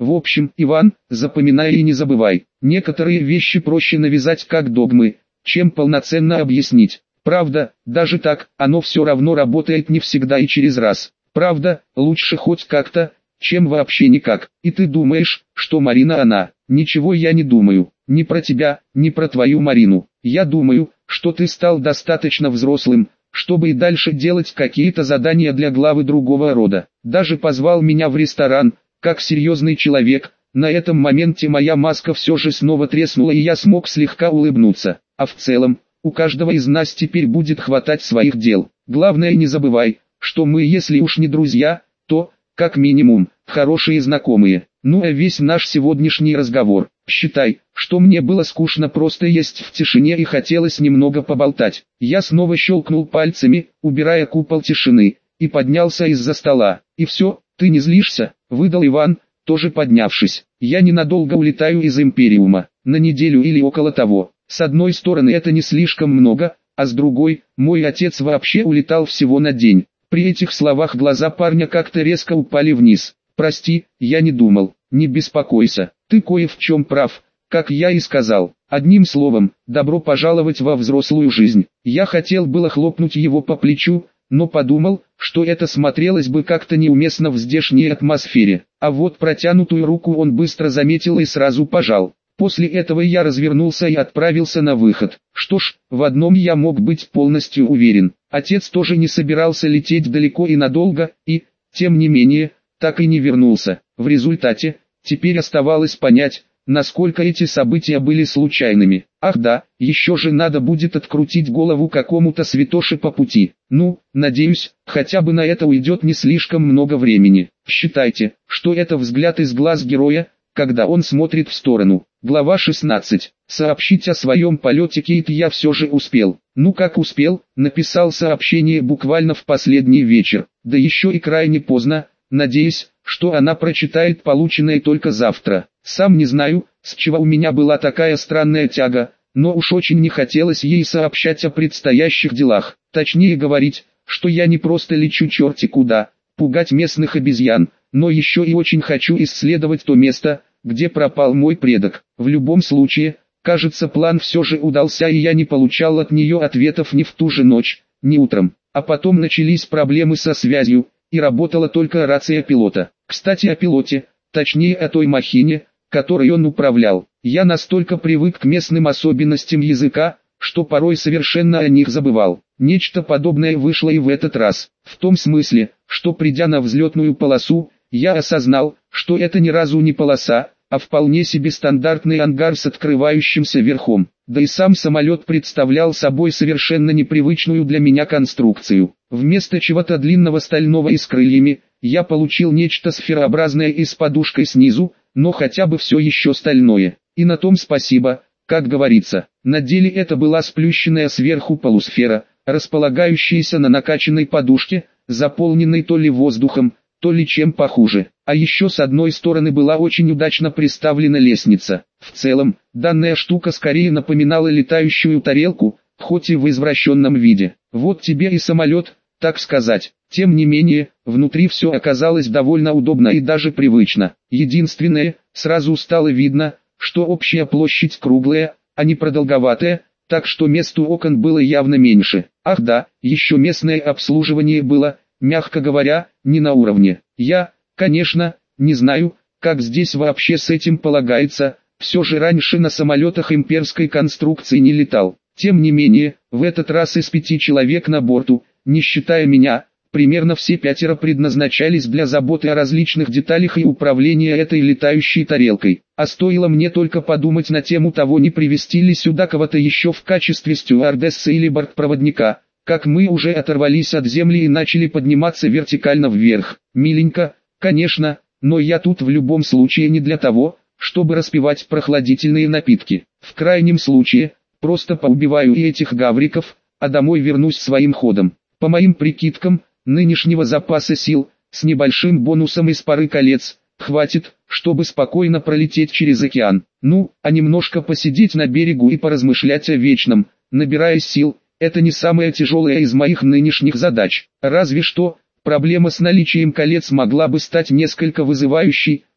В общем, Иван, запоминай и не забывай, некоторые вещи проще навязать как догмы, чем полноценно объяснить. Правда, даже так, оно все равно работает не всегда и через раз. Правда, лучше хоть как-то, чем вообще никак. И ты думаешь, что Марина она? Ничего я не думаю. Ни про тебя, ни про твою Марину. Я думаю, что ты стал достаточно взрослым, чтобы и дальше делать какие-то задания для главы другого рода. Даже позвал меня в ресторан, как серьезный человек. На этом моменте моя маска все же снова треснула и я смог слегка улыбнуться. А в целом, у каждого из нас теперь будет хватать своих дел. Главное не забывай, что мы если уж не друзья, то, как минимум, хорошие знакомые. Ну а весь наш сегодняшний разговор, считай, что мне было скучно просто есть в тишине и хотелось немного поболтать. Я снова щелкнул пальцами, убирая купол тишины, и поднялся из-за стола. И все, ты не злишься, выдал Иван, тоже поднявшись. Я ненадолго улетаю из Империума, на неделю или около того. С одной стороны это не слишком много, а с другой, мой отец вообще улетал всего на день. При этих словах глаза парня как-то резко упали вниз. Прости, я не думал, не беспокойся, ты кое в чем прав, как я и сказал. Одним словом, добро пожаловать во взрослую жизнь. Я хотел было хлопнуть его по плечу, но подумал, что это смотрелось бы как-то неуместно в здешней атмосфере. А вот протянутую руку он быстро заметил и сразу пожал. После этого я развернулся и отправился на выход. Что ж, в одном я мог быть полностью уверен. Отец тоже не собирался лететь далеко и надолго, и, тем не менее, так и не вернулся. В результате, теперь оставалось понять, насколько эти события были случайными. Ах да, еще же надо будет открутить голову какому-то святоше по пути. Ну, надеюсь, хотя бы на это уйдет не слишком много времени. Считайте, что это взгляд из глаз героя, когда он смотрит в сторону. Глава 16. Сообщить о своем полете Кейт я все же успел. Ну как успел, написал сообщение буквально в последний вечер, да еще и крайне поздно, надеясь, что она прочитает полученное только завтра. Сам не знаю, с чего у меня была такая странная тяга, но уж очень не хотелось ей сообщать о предстоящих делах. Точнее говорить, что я не просто лечу черти куда, пугать местных обезьян, но еще и очень хочу исследовать то место, где пропал мой предок. В любом случае, кажется, план все же удался и я не получал от нее ответов ни в ту же ночь, ни утром. А потом начались проблемы со связью, и работала только рация пилота. Кстати о пилоте, точнее о той махине, которой он управлял. Я настолько привык к местным особенностям языка, что порой совершенно о них забывал. Нечто подобное вышло и в этот раз. В том смысле, что придя на взлетную полосу, я осознал, что это ни разу не полоса, а вполне себе стандартный ангар с открывающимся верхом. Да и сам самолет представлял собой совершенно непривычную для меня конструкцию. Вместо чего-то длинного стального и с крыльями, я получил нечто сферообразное и с подушкой снизу, но хотя бы все еще стальное. И на том спасибо, как говорится. На деле это была сплющенная сверху полусфера, располагающаяся на накачанной подушке, заполненной то ли воздухом, то ли чем похуже. А еще с одной стороны была очень удачно приставлена лестница. В целом, данная штука скорее напоминала летающую тарелку, хоть и в извращенном виде. Вот тебе и самолет, так сказать. Тем не менее, внутри все оказалось довольно удобно и даже привычно. Единственное, сразу стало видно, что общая площадь круглая, а не продолговатая, так что мест у окон было явно меньше. Ах да, еще местное обслуживание было, мягко говоря, не на уровне. Я, конечно, не знаю, как здесь вообще с этим полагается, все же раньше на самолетах имперской конструкции не летал. Тем не менее, в этот раз из 5 человек на борту, не считая меня, примерно все 5 предназначались для заботы о различных деталях и управления этой летающей тарелкой. А стоило мне только подумать на тему того, не привезти ли сюда кого-то еще в качестве стюардессы или бортпроводника, как мы уже оторвались от земли и начали подниматься вертикально вверх. Миленько, конечно, но я тут в любом случае не для того, чтобы распивать прохладительные напитки. В крайнем случае, просто поубиваю и этих гавриков, а домой вернусь своим ходом. По моим прикидкам, нынешнего запаса сил, с небольшим бонусом из пары колец, хватит, чтобы спокойно пролететь через океан. Ну, а немножко посидеть на берегу и поразмышлять о вечном, набираясь сил, это не самая тяжелая из моих нынешних задач. Разве что, проблема с наличием колец могла бы стать несколько вызывающей,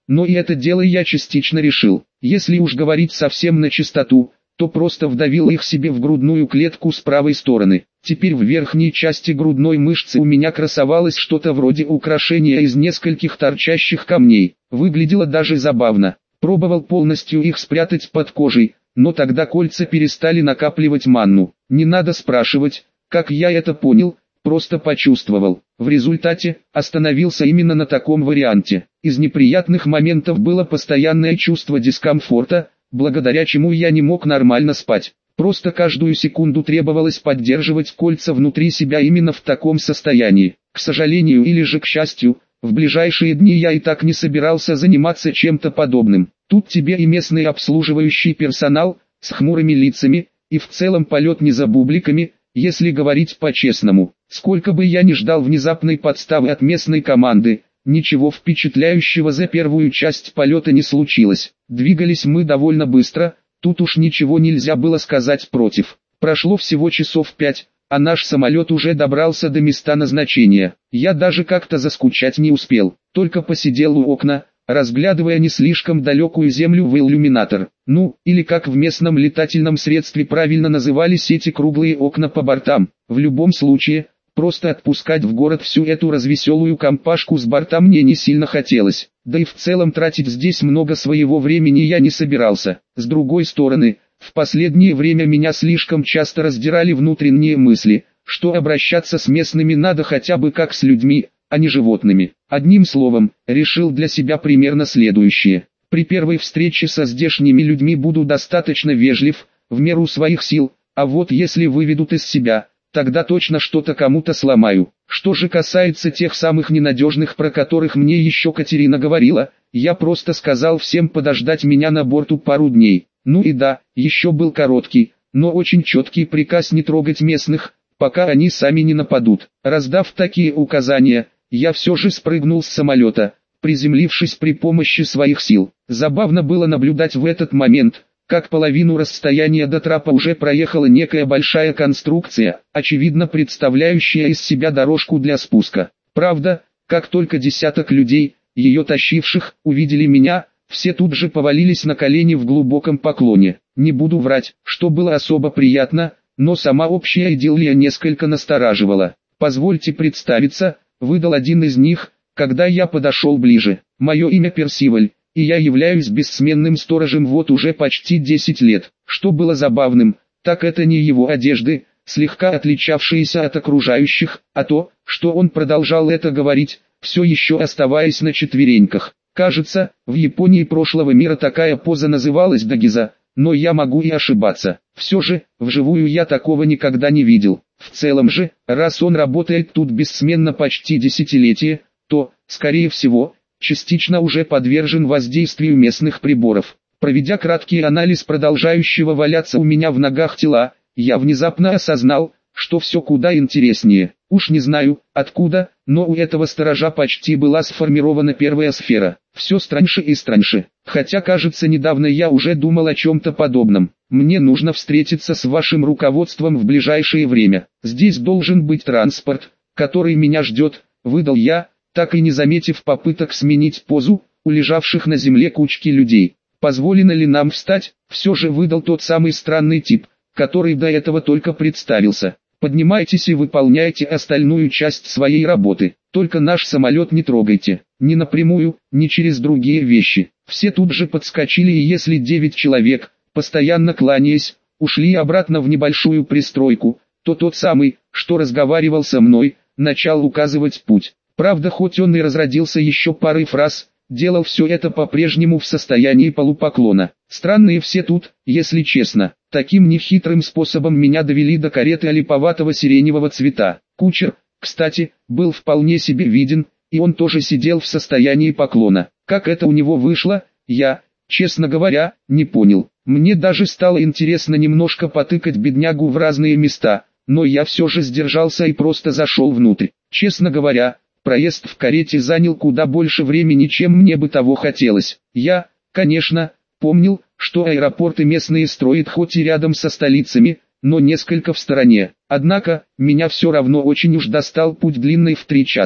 но и это дело я частично решил. Если уж говорить совсем на чистоту, то просто вдавил их себе в грудную клетку с правой стороны. Теперь в верхней части грудной мышцы у меня красовалось что-то вроде украшения из нескольких торчащих камней. Выглядело даже забавно. Пробовал полностью их спрятать под кожей, но тогда кольца перестали накапливать манну. Не надо спрашивать, как я это понял, просто почувствовал. В результате, остановился именно на таком варианте. Из неприятных моментов было постоянное чувство дискомфорта, благодаря чему я не мог нормально спать. Просто каждую секунду требовалось поддерживать кольца внутри себя именно в таком состоянии. К сожалению или же к счастью, в ближайшие дни я и так не собирался заниматься чем-то подобным. Тут тебе и местный обслуживающий персонал, с хмурыми лицами, и в целом полет не за бубликами, если говорить по-честному. Сколько бы я ни ждал внезапной подставы от местной команды, ничего впечатляющего за первую часть полета не случилось. Двигались мы довольно быстро, тут уж ничего нельзя было сказать против. Прошло всего часов 5, а наш самолет уже добрался до места назначения. Я даже как-то заскучать не успел, только посидел у окна, разглядывая не слишком далекую землю в иллюминатор. Ну, или как в местном летательном средстве правильно назывались эти круглые окна по бортам. В любом случае, просто отпускать в город всю эту развеселую компашку с борта мне не сильно хотелось. Да и в целом тратить здесь много своего времени я не собирался. С другой стороны, в последнее время меня слишком часто раздирали внутренние мысли, что обращаться с местными надо хотя бы как с людьми, а не животными. Одним словом, решил для себя примерно следующее. При первой встрече со здешними людьми буду достаточно вежлив, в меру своих сил, а вот если выведут из себя, тогда точно что-то кому-то сломаю. Что же касается тех самых ненадежных, про которых мне еще Катерина говорила, я просто сказал всем подождать меня на борту пару дней. Ну и да, еще был короткий, но очень четкий приказ не трогать местных, пока они сами не нападут. Раздав такие указания, я все же спрыгнул с самолета, приземлившись при помощи своих сил. Забавно было наблюдать в этот момент, как половину расстояния до трапа уже проехала некая большая конструкция, очевидно представляющая из себя дорожку для спуска. Правда, как только десяток людей, ее тащивших, увидели меня, все тут же повалились на колени в глубоком поклоне. Не буду врать, что было особо приятно, но сама общая идиллия несколько настораживала. «Позвольте представиться», — выдал один из них, когда я подошел ближе. «Мое имя Персиваль, и я являюсь бессменным сторожем вот уже почти 10 лет». Что было забавным, так это не его одежды, слегка отличавшиеся от окружающих, а то, что он продолжал это говорить, все еще оставаясь на четвереньках. Кажется, в Японии прошлого мира такая поза называлась дагиза, но я могу и ошибаться. Все же, вживую я такого никогда не видел. В целом же, раз он работает тут бессменно почти десятилетие, то, скорее всего, частично уже подвержен воздействию местных приборов. Проведя краткий анализ продолжающего валяться у меня в ногах тела, я внезапно осознал, что все куда интереснее. Уж не знаю, откуда, но у этого сторожа почти была сформирована первая сфера. Все страньше и страньше. Хотя, кажется, недавно я уже думал о чем-то подобном. Мне нужно встретиться с вашим руководством в ближайшее время. Здесь должен быть транспорт, который меня ждет, выдал я, так и не заметив попыток сменить позу у лежавших на земле кучки людей. Позволено ли нам встать, все же выдал тот самый странный тип, который до этого только представился. Поднимайтесь и выполняйте остальную часть своей работы, только наш самолет не трогайте, ни напрямую, ни через другие вещи. Все тут же подскочили, и если 9 человек, постоянно кланяясь, ушли обратно в небольшую пристройку, то тот самый, что разговаривал со мной, начал указывать путь. Правда, хоть он и разродился еще парой фраз, делал все это по-прежнему в состоянии полупоклона. Странные все тут, если честно. Таким нехитрым способом меня довели до кареты олиповатого сиреневого цвета. Кучер, кстати, был вполне себе виден, и он тоже сидел в состоянии поклона. Как это у него вышло, я, честно говоря, не понял. Мне даже стало интересно немножко потыкать беднягу в разные места, но я все же сдержался и просто зашел внутрь. Честно говоря, проезд в карете занял куда больше времени, чем мне бы того хотелось. Я, конечно, помнил, что аэропорты местные строят хоть и рядом со столицами, но несколько в стороне. Однако, меня все равно очень уж достал путь длинный в 3 часа.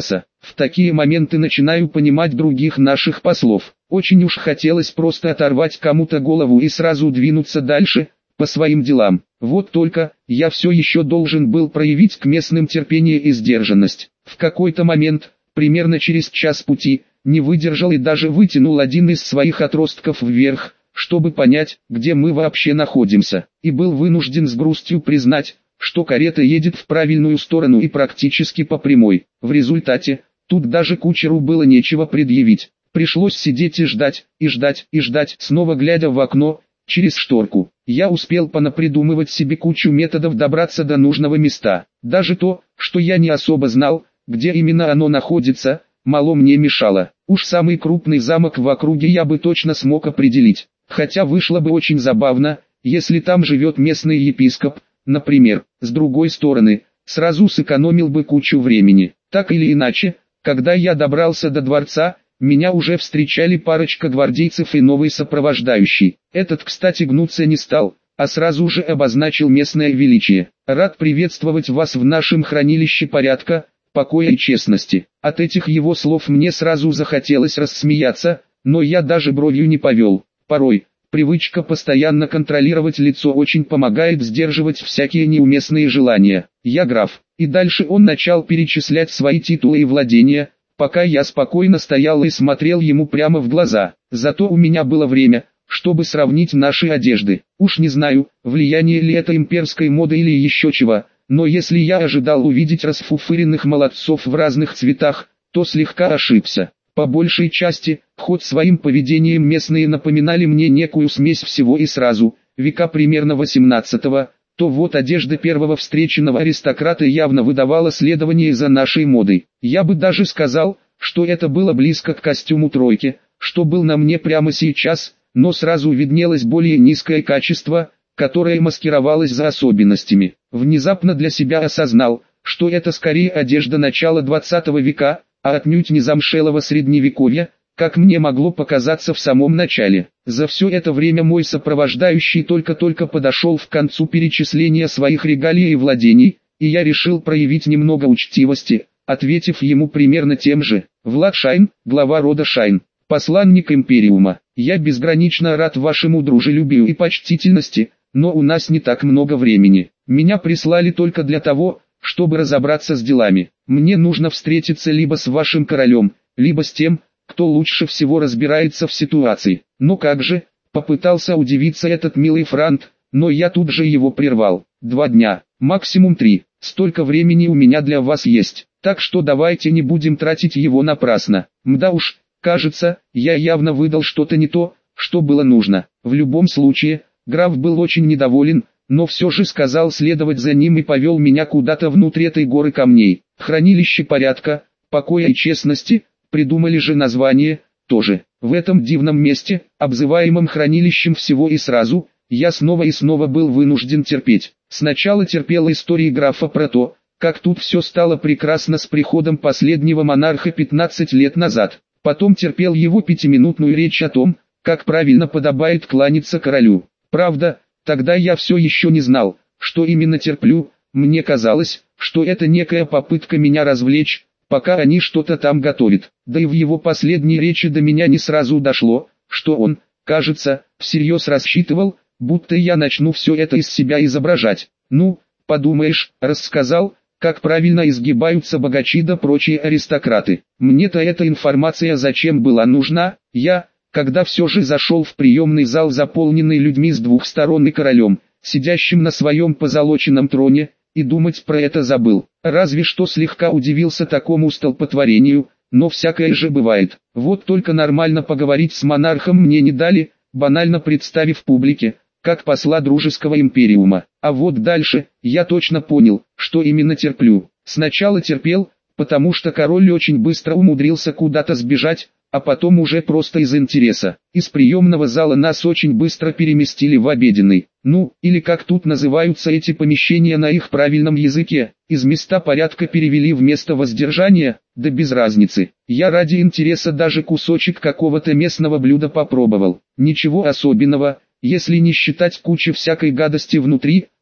В такие моменты начинаю понимать других наших послов. Очень уж хотелось просто оторвать кому-то голову и сразу двинуться дальше, по своим делам. Вот только, я все еще должен был проявить к местным терпение и сдержанность. В какой-то момент, примерно через час пути, не выдержал и даже вытянул один из своих отростков вверх, чтобы понять, где мы вообще находимся. И был вынужден с грустью признать, что карета едет в правильную сторону и практически по прямой. В результате, тут даже кучеру было нечего предъявить. Пришлось сидеть и ждать, и ждать, и ждать, снова глядя в окно, через шторку. Я успел понапридумывать себе кучу методов добраться до нужного места. Даже то, что я не особо знал, где именно оно находится, мало мне мешало. Уж самый крупный замок в округе я бы точно смог определить. Хотя вышло бы очень забавно, если там живет местный епископ, например. С другой стороны, сразу сэкономил бы кучу времени. Так или иначе, когда я добрался до дворца, меня уже встречали парочка гвардейцев и новый сопровождающий. Этот, кстати, гнуться не стал, а сразу же обозначил местное величие. Рад приветствовать вас в нашем хранилище порядка, покоя и честности. От этих его слов мне сразу захотелось рассмеяться, но я даже бровью не повел. Порой, привычка постоянно контролировать лицо очень помогает сдерживать всякие неуместные желания. Я граф. И дальше он начал перечислять свои титулы и владения, пока я спокойно стоял и смотрел ему прямо в глаза. Зато у меня было время, чтобы сравнить наши одежды. Уж не знаю, влияние ли это имперской моды или еще чего, но если я ожидал увидеть расфуфыренных молодцов в разных цветах, то слегка ошибся. По большей части, хоть своим поведением местные напоминали мне некую смесь всего и сразу, века примерно 18-го, то вот одежда первого встреченного аристократа явно выдавала следование за нашей модой. Я бы даже сказал, что это было близко к костюму тройки, что был на мне прямо сейчас, но сразу виднелось более низкое качество, которое маскировалось за особенностями. Внезапно для себя осознал, что это скорее одежда начала 20 века, а отнюдь не замшелого средневековья, как мне могло показаться в самом начале. За все это время мой сопровождающий только-только подошел к концу перечисления своих регалий и владений, и я решил проявить немного учтивости, ответив ему примерно тем же. Влад Шайн, глава рода Шайн, посланник Империума. Я безгранично рад вашему дружелюбию и почтительности, но у нас не так много времени. Меня прислали только для того, чтобы разобраться с делами. Мне нужно встретиться либо с вашим королем, либо с тем, кто лучше всего разбирается в ситуации. Ну как же, попытался удивиться этот милый франт, но я тут же его прервал. 2 дня, максимум 3, столько времени у меня для вас есть, так что давайте не будем тратить его напрасно. Мда уж, кажется, я явно выдал что-то не то, что было нужно. В любом случае, граф был очень недоволен, но все же сказал следовать за ним и повел меня куда-то внутрь этой горы камней. Хранилище порядка, покоя и честности, придумали же название, тоже. В этом дивном месте, обзываемом хранилищем всего и сразу, я снова и снова был вынужден терпеть. Сначала терпел истории графа про то, как тут все стало прекрасно с приходом последнего монарха 15 лет назад. Потом терпел его 5-минутную речь о том, как правильно подобает кланяться королю. Правда, тогда я все еще не знал, что именно терплю, мне казалось, что это некая попытка меня развлечь, пока они что-то там готовят. Да и в его последней речи до меня не сразу дошло, что он, кажется, всерьез рассчитывал, будто я начну все это из себя изображать. Ну, подумаешь, рассказал, как правильно изгибаются богачи да прочие аристократы. Мне-то эта информация зачем была нужна? Когда все же зашел в приемный зал, заполненный людьми с двух сторон и королем, сидящим на своем позолоченном троне, и думать про это забыл. Разве что слегка удивился такому столпотворению, но всякое же бывает. Вот только нормально поговорить с монархом мне не дали, банально представив публике, как посла дружеского империума. А вот дальше, я точно понял, что именно терплю. Сначала терпел, потому что король очень быстро умудрился куда-то сбежать, а потом уже просто из интереса. Из приемного зала нас очень быстро переместили в обеденный. Ну, или как тут называются эти помещения на их правильном языке. Из места порядка перевели в место воздержания, да без разницы. Я ради интереса даже кусочек какого-то местного блюда попробовал. Ничего особенного, если не считать кучи всякой гадости внутри,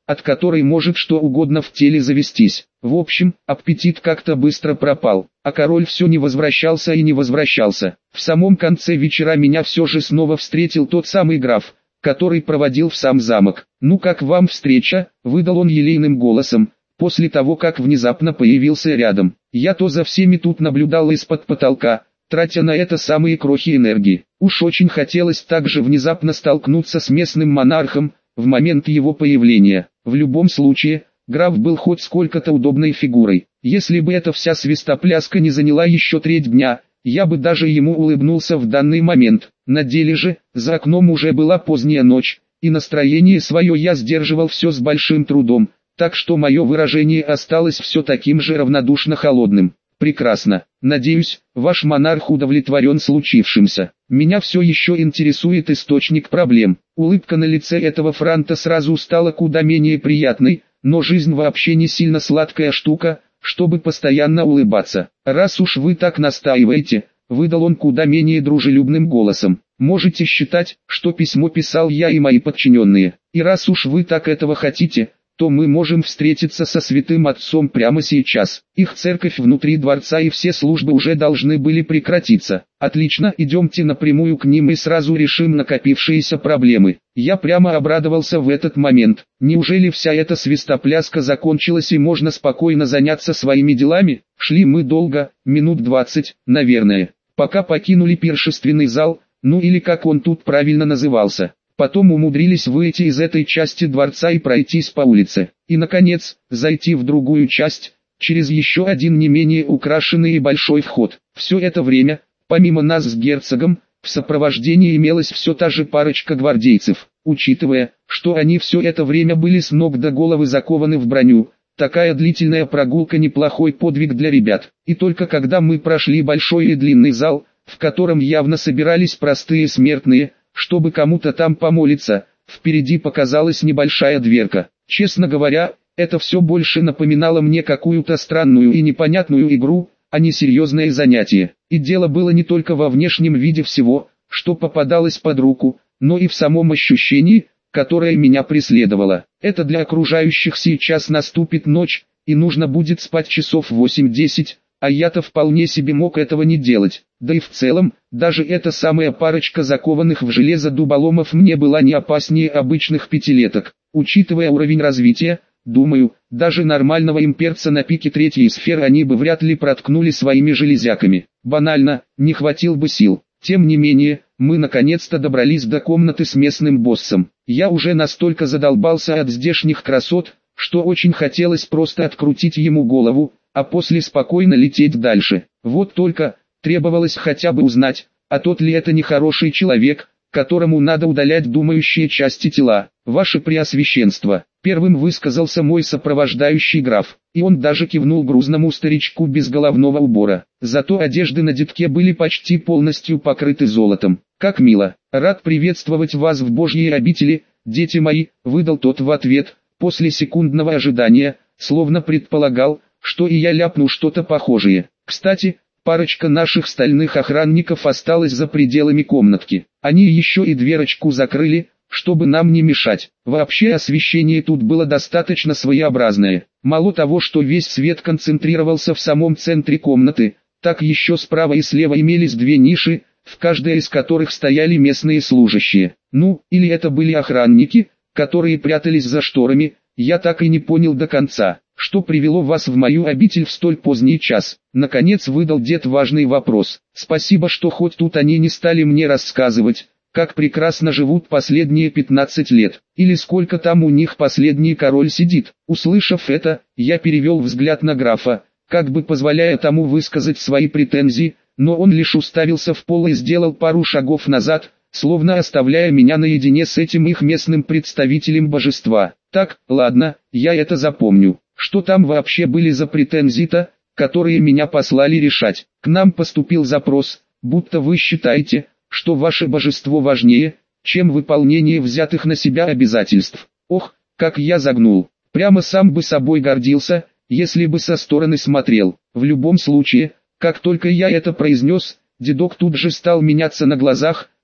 от которой может что угодно в теле завестись. В общем, аппетит как-то быстро пропал, а король все не возвращался и не возвращался. В самом конце вечера меня все же снова встретил тот самый граф, который проводил в сам замок. «Ну как вам встреча?» – выдал он елейным голосом, после того как внезапно появился рядом. Я-то за всеми тут наблюдал из-под потолка, тратя на это самые крохи энергии. Уж очень хотелось также внезапно столкнуться с местным монархом в момент его появления. В любом случае, граф был хоть сколько-то удобной фигурой. Если бы эта вся свистопляска не заняла еще треть дня, я бы даже ему улыбнулся в данный момент. На деле же, за окном уже была поздняя ночь, и настроение свое я сдерживал все с большим трудом, так что мое выражение осталось все таким же равнодушно холодным. «Прекрасно. Надеюсь, ваш монарх удовлетворен случившимся. Меня все еще интересует источник проблем». Улыбка на лице этого франта сразу стала куда менее приятной, но жизнь вообще не сильно сладкая штука, чтобы постоянно улыбаться. «Раз уж вы так настаиваете», — выдал он куда менее дружелюбным голосом, «можете считать, что письмо писал я и мои подчиненные. И раз уж вы так этого хотите, то мы можем встретиться со святым отцом прямо сейчас. Их церковь внутри дворца и все службы уже должны были прекратиться. Отлично, идемте напрямую к ним и сразу решим накопившиеся проблемы». Я прямо обрадовался в этот момент. Неужели вся эта свистопляска закончилась и можно спокойно заняться своими делами? Шли мы долго, минут 20, наверное, пока покинули пиршественный зал, ну или как он тут правильно назывался. Потом умудрились выйти из этой части дворца и пройтись по улице. И наконец, зайти в другую часть, через еще один не менее украшенный и большой вход. Все это время, помимо нас с герцогом, в сопровождении имелась все та же парочка гвардейцев. Учитывая, что они все это время были с ног до головы закованы в броню, такая длительная прогулка неплохой подвиг для ребят. И только когда мы прошли большой и длинный зал, в котором явно собирались простые смертные, чтобы кому-то там помолиться, впереди показалась небольшая дверка. Честно говоря, это все больше напоминало мне какую-то странную и непонятную игру, а не серьезное занятие. И дело было не только во внешнем виде всего, что попадалось под руку, но и в самом ощущении, которое меня преследовало. Это для окружающих сейчас наступит ночь, и нужно будет спать часов 8-10, а я-то вполне себе мог этого не делать. Да и в целом, даже эта самая парочка закованных в железо дуболомов мне была не опаснее обычных пятилеток. Учитывая уровень развития, думаю, даже нормального имперца на пике третьей сферы они бы вряд ли проткнули своими железяками. Банально, не хватил бы сил. Тем не менее, мы наконец-то добрались до комнаты с местным боссом. Я уже настолько задолбался от здешних красот, что очень хотелось просто открутить ему голову, а после спокойно лететь дальше. Вот только, требовалось хотя бы узнать, а тот ли это нехороший человек, которому надо удалять думающие части тела. «Ваше Преосвященство», — первым высказался мой сопровождающий граф, и он даже кивнул грузному старичку без головного убора. Зато одежды на детке были почти полностью покрыты золотом. «Как мило! Рад приветствовать вас в Божьей обители, дети мои», — выдал тот в ответ, после секундного ожидания, словно предполагал, что и я ляпну что-то похожее. Кстати, парочка наших стальных охранников осталась за пределами комнатки. Они еще и дверочку закрыли, чтобы нам не мешать. Вообще освещение тут было достаточно своеобразное. Мало того, что весь свет концентрировался в самом центре комнаты, так еще справа и слева имелись две ниши, в каждой из которых стояли местные служащие. Ну, или это были охранники, которые прятались за шторами, я так и не понял до конца. «Что привело вас в мою обитель в столь поздний час?» Наконец выдал дед важный вопрос. «Спасибо, что хоть тут они не стали мне рассказывать, как прекрасно живут последние 15 лет, или сколько там у них последний король сидит». Услышав это, я перевел взгляд на графа, как бы позволяя тому высказать свои претензии, но он лишь уставился в пол и сделал пару шагов назад, словно оставляя меня наедине с этим их местным представителем божества. «Так, ладно, я это запомню. Что там вообще были за претензии-то, которые меня послали решать? К нам поступил запрос, будто вы считаете, что ваше божество важнее, чем выполнение взятых на себя обязательств». Ох, как я загнул. Прямо сам бы собой гордился, если бы со стороны смотрел. В любом случае, как только я это произнес, дедок тут же стал меняться на глазах,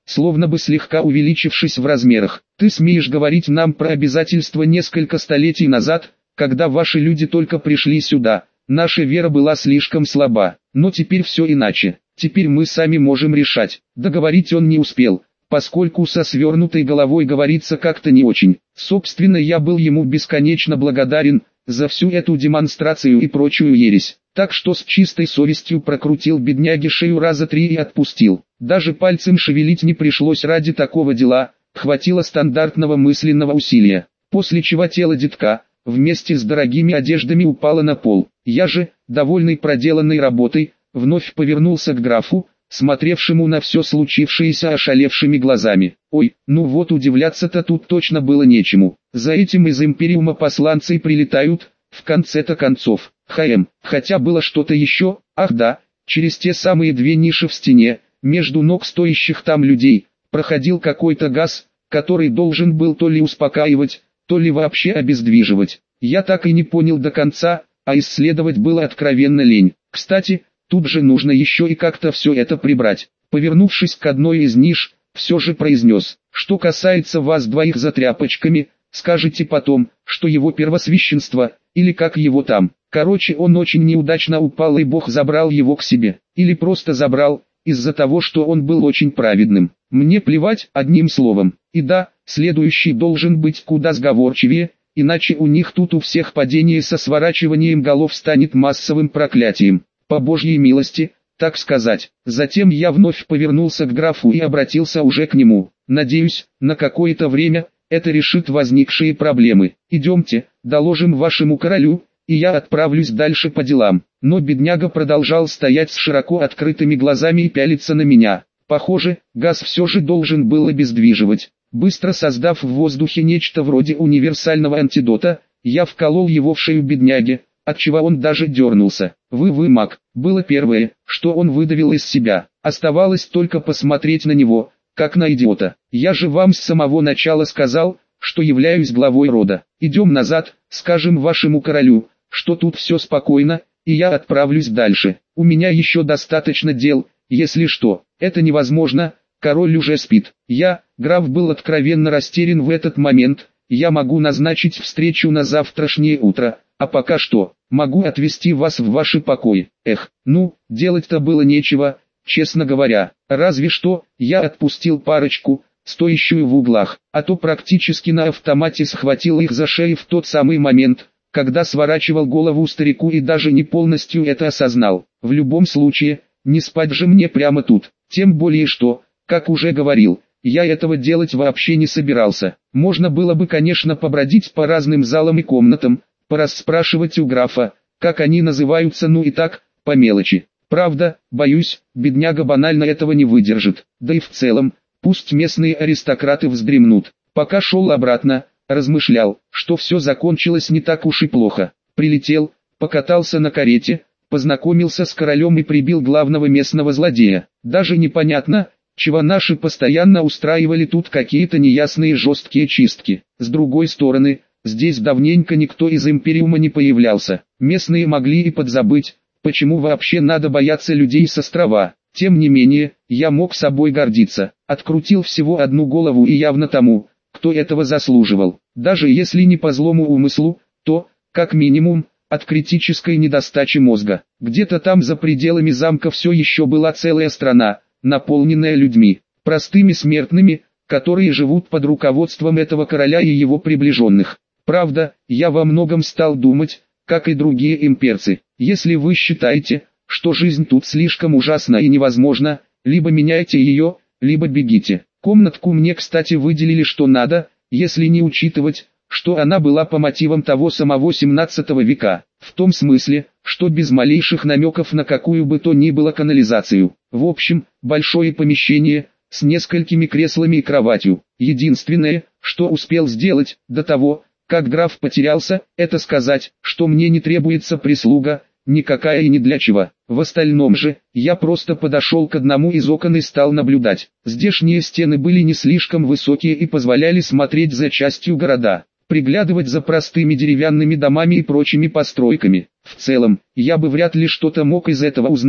словно бы слегка увеличившись в размерах. Ты смеешь говорить нам про обязательства несколько столетий назад, когда ваши люди только пришли сюда? Наша вера была слишком слаба, но теперь все иначе. Теперь мы сами можем решать. Договорить он не успел, поскольку со свернутой головой говорится как-то не очень. Собственно, я был ему бесконечно благодарен за всю эту демонстрацию и прочую ересь. Так что с чистой совестью прокрутил бедняге шею раза 3 и отпустил. Даже пальцем шевелить не пришлось ради такого дела, хватило стандартного мысленного усилия. После чего тело детка, вместе с дорогими одеждами упало на пол. Я же, довольный проделанной работой, вновь повернулся к графу, смотревшему на все случившееся ошалевшими глазами. Ой, ну вот удивляться-то тут точно было нечему. За этим из Империума посланцы прилетают, в конце-то концов. Хотя было что-то еще, ах да, через те самые 2 ниши в стене, между ног стоящих там людей, проходил какой-то газ, который должен был то ли успокаивать, то ли вообще обездвиживать. Я так и не понял до конца, а исследовать было откровенно лень. Кстати, тут же нужно еще и как-то все это прибрать. Повернувшись к одной из ниш, все же произнес: что касается вас двоих за тряпочками, скажите потом, что его первосвященство, или как его там. Короче, он очень неудачно упал, и Бог забрал его к себе. Или просто забрал, из-за того, что он был очень праведным. Мне плевать, одним словом. И да, следующий должен быть куда сговорчивее, иначе у них тут у всех падение со сворачиванием голов станет массовым проклятием. По Божьей милости, так сказать. Затем я вновь повернулся к графу и обратился уже к нему. Надеюсь, на какое-то время это решит возникшие проблемы. Идемте, доложим вашему королю, и я отправлюсь дальше по делам. Но бедняга продолжал стоять с широко открытыми глазами и пялиться на меня. Похоже, газ все же должен был обездвиживать. Быстро создав в воздухе нечто вроде универсального антидота, я вколол его в шею бедняге, отчего он даже дернулся. Вы маг, было первое, что он выдавил из себя. Оставалось только посмотреть на него, как на идиота. Я же вам с самого начала сказал, что являюсь главой рода. Идем назад, скажем вашему королю, что тут все спокойно, и я отправлюсь дальше. У меня еще достаточно дел, если что. Это невозможно, король уже спит. Граф был откровенно растерян в этот момент. Я могу назначить встречу на завтрашнее утро, а пока что, могу отвезти вас в ваши покои. Делать-то было нечего, честно говоря. Разве что, я отпустил парочку, стоящую в углах, а то практически на автомате схватил их за шею в тот самый момент, когда сворачивал голову старику, и даже не полностью это осознал. В любом случае, не спать же мне прямо тут, тем более что, как уже говорил, я этого делать вообще не собирался. Можно было бы, конечно, побродить по разным залам и комнатам, порасспрашивать у графа, как они называются, и так, по мелочи. Правда, боюсь, бедняга банально этого не выдержит, да и в целом, пусть местные аристократы вздремнут. Пока шел обратно, размышлял, что все закончилось не так уж и плохо. Прилетел, покатался на карете, познакомился с королем и прибил главного местного злодея. Даже непонятно, чего наши постоянно устраивали тут какие-то неясные жесткие чистки. С другой стороны, здесь давненько никто из Империума не появлялся. Местные могли и подзабыть, почему вообще надо бояться людей с острова. Тем не менее, я мог собой гордиться. Открутил всего одну голову, и явно тому, кто этого заслуживал. Даже если не по злому умыслу, то, как минимум, от критической недостачи мозга. Где-то там за пределами замка все еще была целая страна, наполненная людьми, простыми смертными, которые живут под руководством этого короля и его приближенных. Правда, я во многом стал думать, как и другие имперцы. Если вы считаете, что жизнь тут слишком ужасна и невозможна, либо меняйте ее, либо бегите. Комнатку мне, кстати, выделили что надо, если не учитывать, что она была по мотивам того самого 17 века, в том смысле, что без малейших намеков на какую бы то ни было канализацию. В общем, большое помещение, с несколькими креслами и кроватью. Единственное, что успел сделать, до того, как граф потерялся, это сказать, что мне не требуется прислуга, никакая и ни для чего. В остальном же, я просто подошел к одному из окон и стал наблюдать. Здешние стены были не слишком высокие и позволяли смотреть за частью города, приглядывать за простыми деревянными домами и прочими постройками. В целом, я бы вряд ли что-то мог из этого узнать,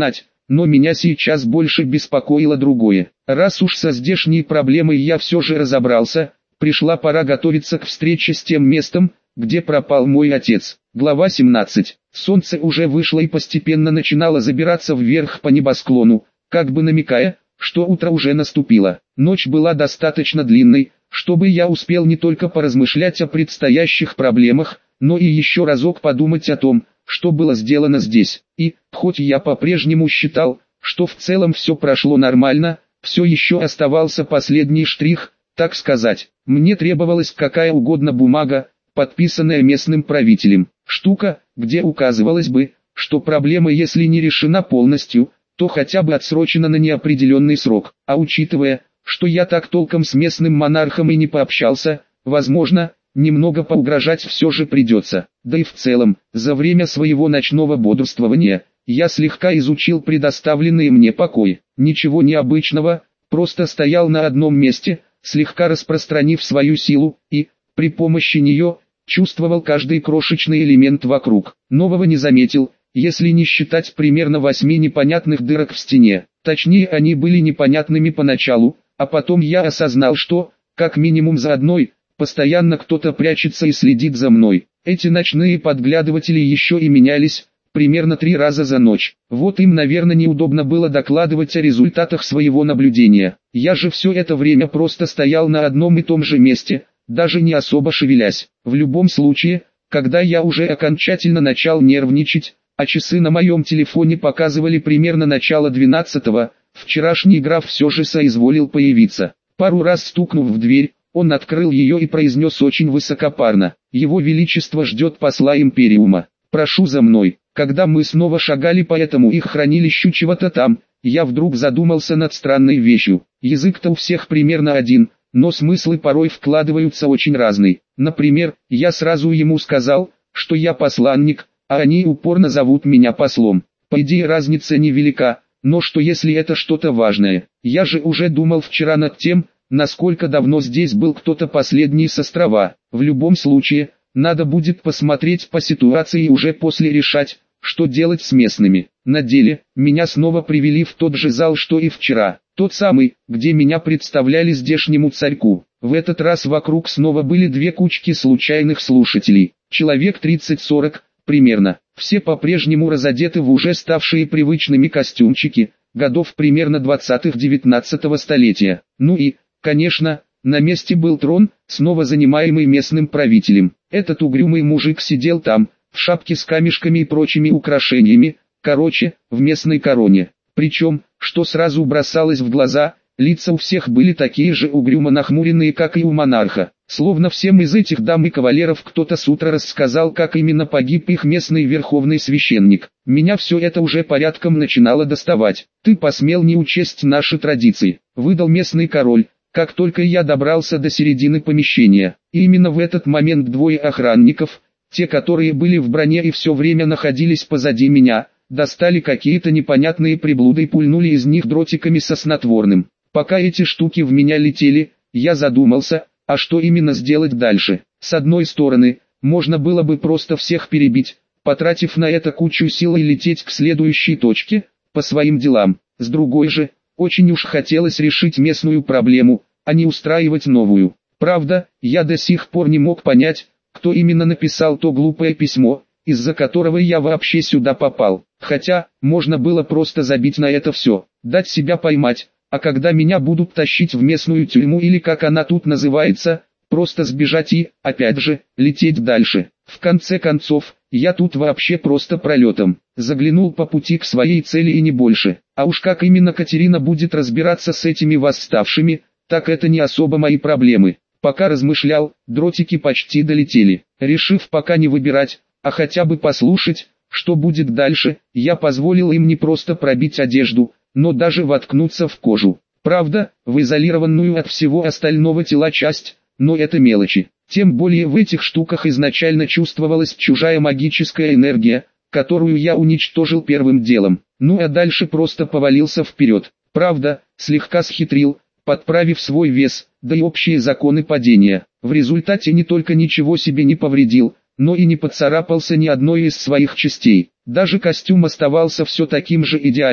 но меня сейчас больше беспокоило другое. Раз уж со здешней проблемой я все же разобрался, пришла пора готовиться к встрече с тем местом, где пропал мой отец. Глава 17. Солнце уже вышло и постепенно начинало забираться вверх по небосклону, как бы намекая, что утро уже наступило. Ночь была достаточно длинной, чтобы я успел не только поразмышлять о предстоящих проблемах, но и еще разок подумать о том, что было сделано здесь. И, хоть я по-прежнему считал, что в целом все прошло нормально, все еще оставался последний штрих, так сказать. Мне требовалась какая угодно бумага, подписанная местным правителем. Штука, где указывалось бы, что проблема если не решена полностью, то хотя бы отсрочена на неопределенный срок. А учитывая, что я так толком с местным монархом и не пообщался, возможно, немного поугрожать все же придется. Да и в целом, за время своего ночного бодрствования, я слегка изучил предоставленные мне покои. Ничего необычного, просто стоял на одном месте, слегка распространив свою силу, и, при помощи нее, чувствовал каждый крошечный элемент вокруг. Нового не заметил, если не считать примерно 8 непонятных дырок в стене. Точнее, они были непонятными поначалу, а потом я осознал, что, как минимум за одной, постоянно кто-то прячется и следит за мной. Эти ночные подглядыватели еще и менялись, примерно 3 раза за ночь. Вот им, наверное, неудобно было докладывать о результатах своего наблюдения. Я же все это время просто стоял на одном и том же месте, даже не особо шевелясь. В любом случае, когда я уже окончательно начал нервничать, а часы на моем телефоне показывали примерно начало 12-го, вчерашний граф все же соизволил появиться. Пару раз стукнув в дверь, он открыл ее и произнес очень высокопарно: «Его Величество ждет посла Империума. Прошу за мной». Когда мы снова шагали по этому их хранилищу чего-то там, я вдруг задумался над странной вещью. Язык-то у всех примерно один, но смыслы порой вкладываются очень разные. Например, я сразу ему сказал, что я посланник, а они упорно зовут меня послом. По идее разница невелика, но что если это что-то важное? Я же уже думал вчера над тем, насколько давно здесь был кто-то последний с острова. В любом случае, надо будет посмотреть по ситуации и уже после решать, что делать с местными. На деле, меня снова привели в тот же зал, что и вчера. Тот самый, где меня представляли здешнему царьку. В этот раз вокруг снова были две кучки случайных слушателей. Человек 30-40, примерно. Все по-прежнему разодеты в уже ставшие привычными костюмчики, годов примерно 20-19 столетия. Ну и, конечно, на месте был трон, снова занимаемый местным правителем. Этот угрюмый мужик сидел там, в шапке с камешками и прочими украшениями, короче, в местной короне. Причем, что сразу бросалось в глаза, лица у всех были такие же угрюмо нахмуренные, как и у монарха. Словно всем из этих дам и кавалеров кто-то с утра рассказал, как именно погиб их местный верховный священник. Меня все это уже порядком начинало доставать. «Ты посмел не учесть наши традиции», — выдал местный король, как только я добрался до середины помещения. И именно в этот момент двое охранников, те, которые были в броне и все время находились позади меня, достали какие-то непонятные приблуды и пульнули из них дротиками со снотворным. Пока эти штуки в меня летели, я задумался, а что именно сделать дальше. С одной стороны, можно было бы просто всех перебить, потратив на это кучу сил и лететь к следующей точке, по своим делам. С другой же, очень уж хотелось решить местную проблему, а не устраивать новую. Правда, я до сих пор не мог понять, кто именно написал то глупое письмо, из-за которого я вообще сюда попал. Хотя, можно было просто забить на это все, дать себя поймать, а когда меня будут тащить в местную тюрьму или как она тут называется, просто сбежать и, опять же, лететь дальше. В конце концов, я тут вообще просто пролетом. Заглянул по пути к своей цели и не больше. А уж как именно Катерина будет разбираться с этими восставшими, так это не особо мои проблемы. Пока размышлял, дротики почти долетели. Решив пока не выбирать, а хотя бы послушать, что будет дальше, я позволил им не просто пробить одежду, но даже воткнуться в кожу. Правда, в изолированную от всего остального тела часть, но это мелочи. Тем более в этих штуках изначально чувствовалась чужая магическая энергия, которую я уничтожил первым делом. Ну а дальше просто повалился вперед. Правда, слегка схитрил, подправив свой вес, да и общие законы падения. В результате не только ничего себе не повредил, но и не поцарапался ни одной из своих частей. Даже костюм оставался все таким же идеальным,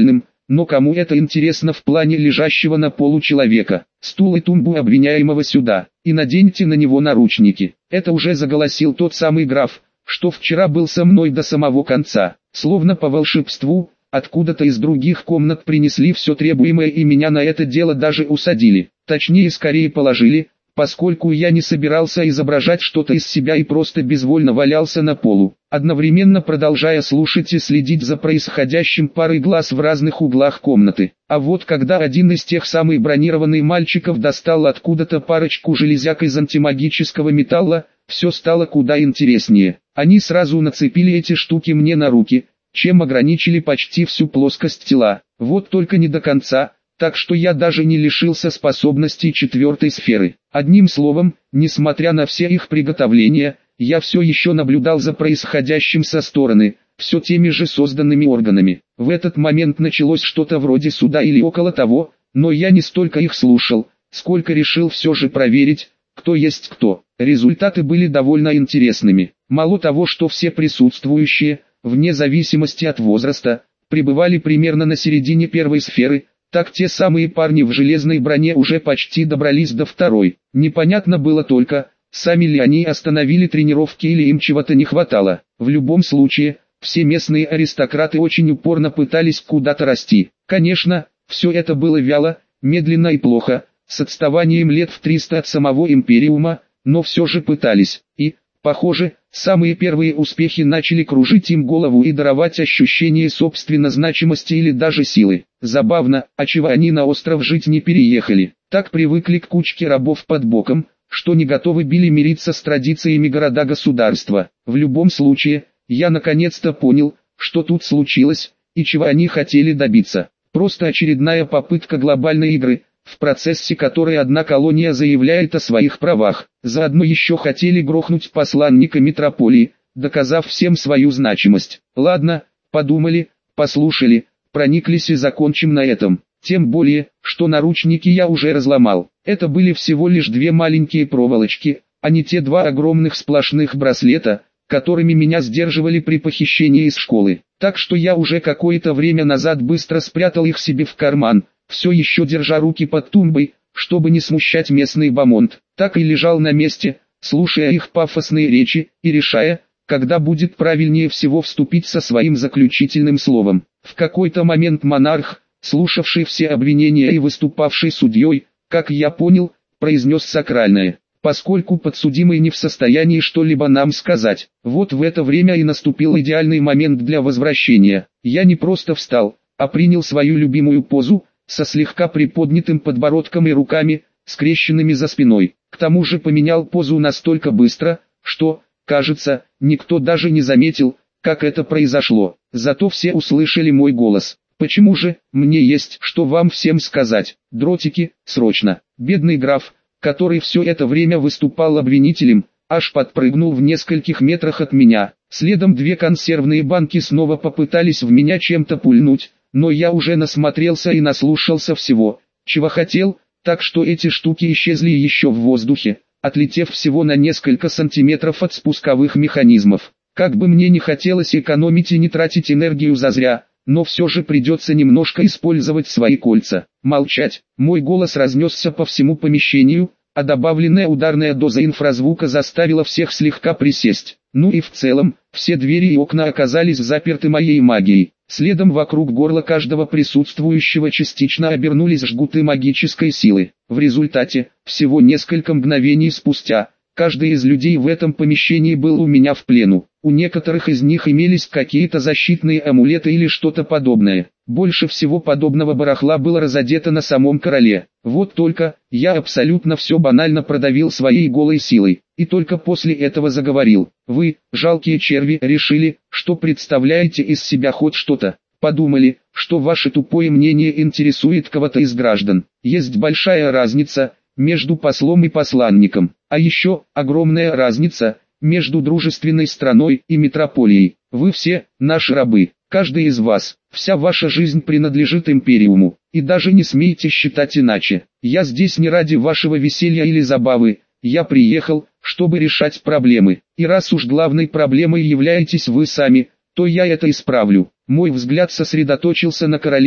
но кому это интересно в плане лежащего на полу человека? Стул и тумбу обвиняемого сюда, и наденьте на него наручники. Это уже заголосил тот самый граф, что вчера был со мной до самого конца. Словно по волшебству, откуда-то из других комнат принесли все требуемое и меня на это дело даже усадили. Точнее, скорее положили, поскольку я не собирался изображать что-то из себя и просто безвольно валялся на полу, одновременно продолжая слушать и следить за происходящим парой глаз в разных углах комнаты. А вот когда один из тех самых бронированных мальчиков достал откуда-то парочку железяк из антимагического металла, все стало куда интереснее. Они сразу нацепили эти штуки мне на руки, чем ограничили почти всю плоскость тела. Вот только не до конца, так что я даже не лишился способностей четвертой сферы. Одним словом, несмотря на все их приготовления, я все еще наблюдал за происходящим со стороны, все теми же созданными органами. В этот момент началось что-то вроде суда или около того, но я не столько их слушал, сколько решил все же проверить, кто есть кто. Результаты были довольно интересными. Мало того, что все присутствующие, вне зависимости от возраста, пребывали примерно на середине первой сферы, так те самые парни в железной броне уже почти добрались до второй. Непонятно было только, сами ли они остановили тренировки или им чего-то не хватало. В любом случае, все местные аристократы очень упорно пытались куда-то расти. Конечно, все это было вяло, медленно и плохо, с отставанием лет в 300 от самого Империума, но все же пытались. И, похоже, самые первые успехи начали кружить им голову и даровать ощущение собственной значимости или даже силы. Забавно, а чего они на остров жить не переехали? Так привыкли к кучке рабов под боком, что не готовы были мириться с традициями города-государства. В любом случае, я наконец-то понял, что тут случилось, и чего они хотели добиться. Просто очередная попытка глобальной игры, в процессе которой одна колония заявляет о своих правах. Заодно еще хотели грохнуть посланника метрополии, доказав всем свою значимость. Ладно, подумали, послушали, прониклись и закончим на этом. Тем более, что наручники я уже разломал. Это были всего лишь две маленькие проволочки, а не те два огромных сплошных браслета, которыми меня сдерживали при похищении из школы. Так что я уже какое-то время назад быстро спрятал их себе в карман, все еще держа руки под тумбой, чтобы не смущать местный бомонд. Так и лежал на месте, слушая их пафосные речи, и решая, когда будет правильнее всего вступить со своим заключительным словом. В какой-то момент монарх, слушавший все обвинения и выступавший судьей, как я понял, произнес сакральное, поскольку подсудимый не в состоянии что-либо нам сказать. Вот в это время и наступил идеальный момент для возвращения. Я не просто встал, а принял свою любимую позу, со слегка приподнятым подбородком и руками, скрещенными за спиной. К тому же поменял позу настолько быстро, что, кажется, никто даже не заметил, как это произошло. Зато все услышали мой голос. Почему же, мне есть что вам всем сказать. Дротики, срочно. Бедный граф, который все это время выступал обвинителем, аж подпрыгнул в нескольких метрах от меня. Следом две консервные банки снова попытались в меня чем-то пульнуть, но я уже насмотрелся и наслушался всего, чего хотел, так что эти штуки исчезли еще в воздухе, отлетев всего на несколько сантиметров от спусковых механизмов. Как бы мне не хотелось экономить и не тратить энергию зазря, но все же придется немножко использовать свои кольца. Молчать. Мой голос разнесся по всему помещению, а добавленная ударная доза инфразвука заставила всех слегка присесть. Ну и в целом, все двери и окна оказались заперты моей магией. Следом вокруг горла каждого присутствующего частично обернулись жгуты магической силы. В результате, всего несколько мгновений спустя, каждый из людей в этом помещении был у меня в плену. У некоторых из них имелись какие-то защитные амулеты или что-то подобное. Больше всего подобного барахла было разодето на самом короле. Вот только, я абсолютно все банально продавил своей голой силой. И только после этого заговорил. Вы, жалкие черви, решили, что представляете из себя хоть что-то. Подумали, что ваше тупое мнение интересует кого-то из граждан. Есть большая разница между послом и посланником. А еще, огромная разница между дружественной страной и метрополией. Вы все, наши рабы. Каждый из вас, вся ваша жизнь принадлежит Империуму. И даже не смейте считать иначе. Я здесь не ради вашего веселья или забавы. Я приехал, чтобы решать проблемы. И раз уж главной проблемой являетесь вы сами, то я это исправлю. Мой взгляд сосредоточился на короле,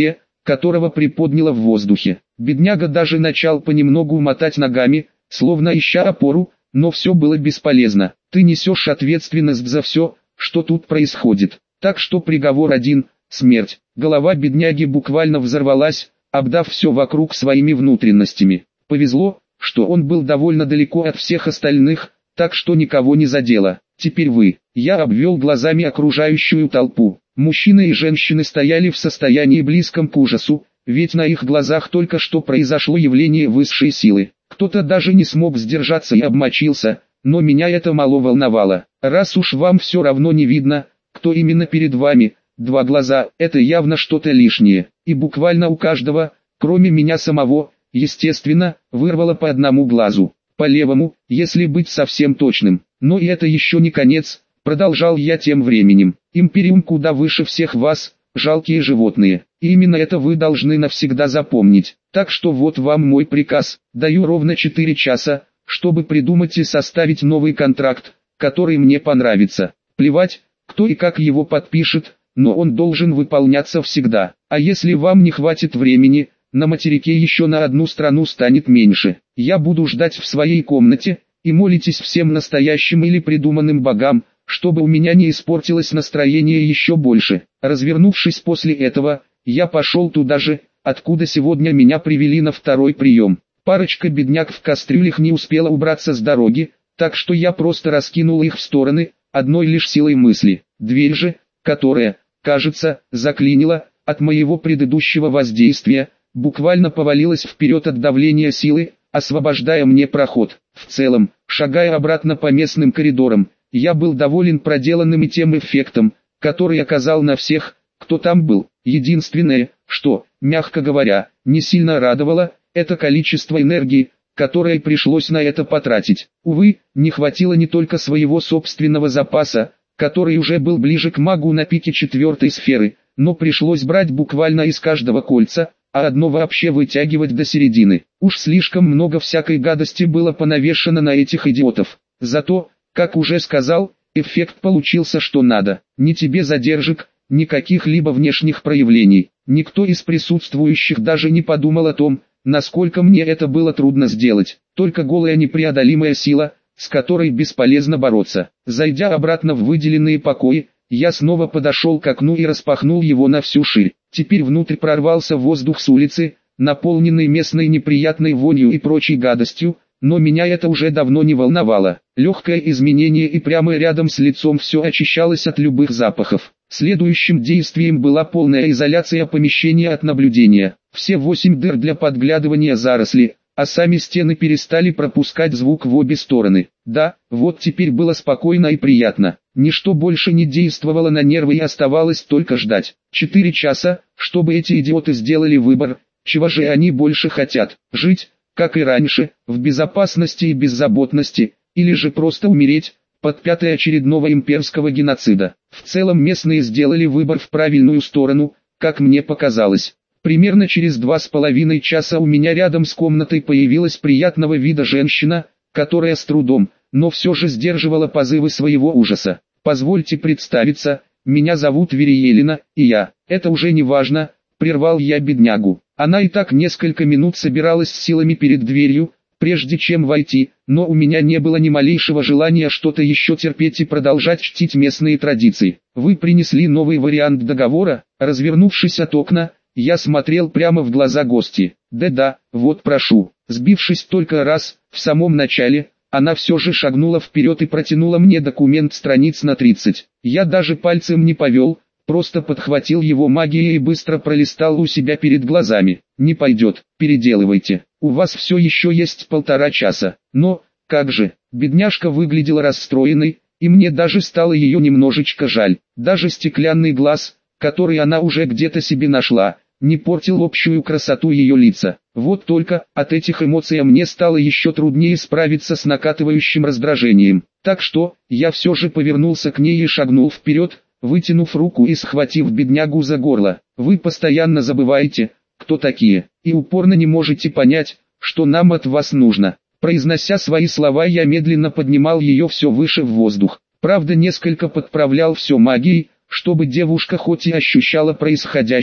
которого приподняло в воздухе. Бедняга даже начал понемногу мотать ногами, словно ища опору, но все было бесполезно. Ты несешь ответственность за все, что тут происходит. Так что приговор один – смерть. Голова бедняги буквально взорвалась, обдав все вокруг своими внутренностями. Повезло, что он был довольно далеко от всех остальных, так что никого не задело. Теперь вы. Я обвел глазами окружающую толпу. Мужчины и женщины стояли в состоянии близком к ужасу, ведь на их глазах только что произошло явление высшей силы. Кто-то даже не смог сдержаться и обмочился, но меня это мало волновало. Раз уж вам все равно не видно, кто именно перед вами, два глаза – это явно что-то лишнее. И буквально у каждого, кроме меня самого, естественно, вырвало по одному глазу. По левому, если быть совсем точным. Но и это еще не конец, продолжал я тем временем. Империум куда выше всех вас, жалкие животные. И именно это вы должны навсегда запомнить. Так что вот вам мой приказ. Даю ровно 4 часа, чтобы придумать и составить новый контракт, который мне понравится. Плевать, кто и как его подпишет, но он должен выполняться всегда. А если вам не хватит времени, на материке еще на одну страну станет меньше. Я буду ждать в своей комнате, и молитесь всем настоящим или придуманным богам, чтобы у меня не испортилось настроение еще больше. Развернувшись после этого, я пошел туда же, откуда сегодня меня привели на второй прием. Парочка бедняк в кастрюлях не успела убраться с дороги, так что я просто раскинул их в стороны, одной лишь силой мысли. Дверь же, которая, кажется, заклинила, от моего предыдущего воздействия, буквально повалилась вперед от давления силы, освобождая мне проход. В целом, шагая обратно по местным коридорам, я был доволен проделанным и тем эффектом, который оказал на всех, кто там был. Единственное, что, мягко говоря, не сильно радовало, это количество энергии, которое пришлось на это потратить. Увы, не хватило не только своего собственного запаса, который уже был ближе к магу на пике 4-й сферы, но пришлось брать буквально из каждого кольца, а одно вообще вытягивать до середины. Уж слишком много всякой гадости было понавешено на этих идиотов. Зато, как уже сказал, эффект получился что надо. Ни тебе задержек, ни каких-либо внешних проявлений. Никто из присутствующих даже не подумал о том, насколько мне это было трудно сделать. Только голая непреодолимая сила, с которой бесполезно бороться. Зайдя обратно в выделенные покои, я снова подошел к окну и распахнул его на всю ширь. Теперь внутрь прорвался воздух с улицы, наполненный местной неприятной вонью и прочей гадостью, но меня это уже давно не волновало. Легкое изменение и прямо рядом с лицом все очищалось от любых запахов. Следующим действием была полная изоляция помещения от наблюдения. Все 8 дыр для подглядывания заросли, а сами стены перестали пропускать звук в обе стороны. Да, вот теперь было спокойно и приятно. Ничто больше не действовало на нервы и оставалось только ждать. 4 часа, чтобы эти идиоты сделали выбор, чего же они больше хотят. Жить, как и раньше, в безопасности и беззаботности, или же просто умереть, под пятой очередного имперского геноцида. В целом местные сделали выбор в правильную сторону, как мне показалось. Примерно через 2,5 часа у меня рядом с комнатой появилась приятного вида женщина, которая с трудом, но все же сдерживала позывы своего ужаса. «Позвольте представиться, меня зовут Вериелина, и я, это уже не важно», — прервал я беднягу. Она и так несколько минут собиралась с силами перед дверью, прежде чем войти, но у меня не было ни малейшего желания что-то еще терпеть и продолжать чтить местные традиции. «Вы принесли новый вариант договора?» Развернувшись от окна, я смотрел прямо в глаза гости. «Да-да, вот прошу». Сбившись только раз, в самом начале, она все же шагнула вперед и протянула мне документ страниц на 30. Я даже пальцем не повел, просто подхватил его магией и быстро пролистал у себя перед глазами. «Не пойдет, переделывайте. У вас все еще есть 1,5 часа». Но, как же, бедняжка выглядела расстроенной, и мне даже стало ее немножечко жаль. Даже стеклянный глаз, который она уже где-то себе нашла, не портил общую красоту ее лица. Вот только, от этих эмоций мне стало еще труднее справиться с накатывающим раздражением. Так что, я все же повернулся к ней и шагнул вперед, вытянув руку и схватив беднягу за горло. «Вы постоянно забываете, кто такие, и упорно не можете понять, что нам от вас нужно». Произнося свои слова, я медленно поднимал ее все выше в воздух. Правда, несколько подправлял все магией, чтобы девушка хоть и ощущала происходящее,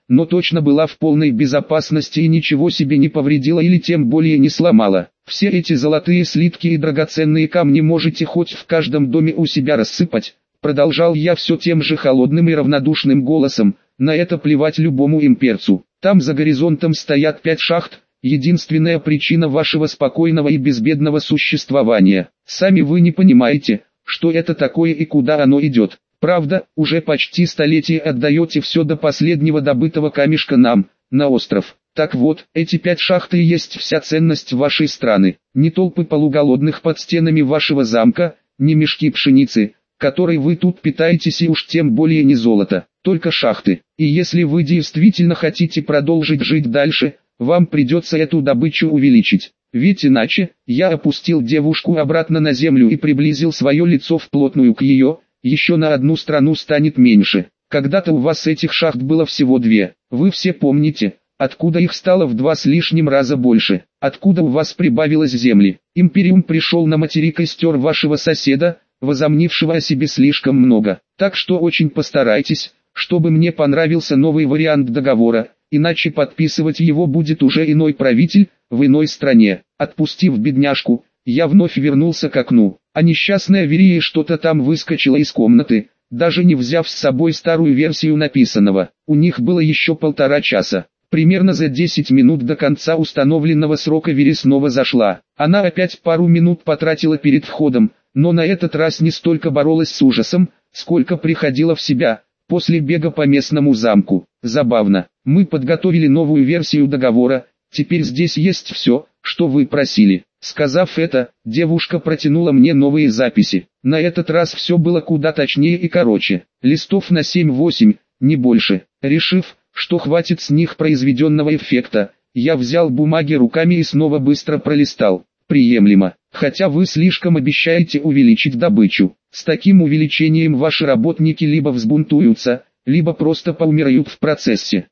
но точно была в полной безопасности и ничего себе не повредила или тем более не сломала. Все эти золотые слитки и драгоценные камни можете хоть в каждом доме у себя рассыпать, продолжал я все тем же холодным и равнодушным голосом, на это плевать любому имперцу. Там за горизонтом стоят 5 шахт, единственная причина вашего спокойного и безбедного существования. Сами вы не понимаете, что это такое и куда оно идет. Правда, уже почти столетие отдаете все до последнего добытого камешка нам, на остров. Так вот, эти 5 шахт и есть вся ценность вашей страны. Не толпы полуголодных под стенами вашего замка, не мешки пшеницы, которой вы тут питаетесь, и уж тем более не золото, только шахты. И если вы действительно хотите продолжить жить дальше, вам придется эту добычу увеличить. Ведь иначе, я опустил девушку обратно на землю и приблизил свое лицо вплотную к ее, еще на одну страну станет меньше. Когда-то у вас этих шахт было всего 2, вы все помните, откуда их стало в 2 с лишним раза больше, откуда у вас прибавилось земли. Империум пришел на материк и стер вашего соседа, возомнившего о себе слишком много. Так что очень постарайтесь, чтобы мне понравился новый вариант договора, иначе подписывать его будет уже иной правитель, в иной стране. Отпустив бедняжку, я вновь вернулся к окну, а несчастная Верия что-то там выскочила из комнаты, даже не взяв с собой старую версию написанного. У них было еще 1,5 часа. Примерно за 10 минут до конца установленного срока Верия снова зашла. Она опять пару минут потратила перед входом, но на этот раз не столько боролась с ужасом, сколько приходила в себя, после бега по местному замку. Забавно, мы подготовили новую версию договора, теперь здесь есть все, что вы просили. Сказав это, девушка протянула мне новые записи. На этот раз все было куда точнее и короче. Листов на 7-8, не больше. Решив, что хватит с них произведенного эффекта, я взял бумаги руками и снова быстро пролистал. Приемлемо. Хотя вы слишком обещаете увеличить добычу. С таким увеличением ваши работники либо взбунтуются, либо просто поумирают в процессе.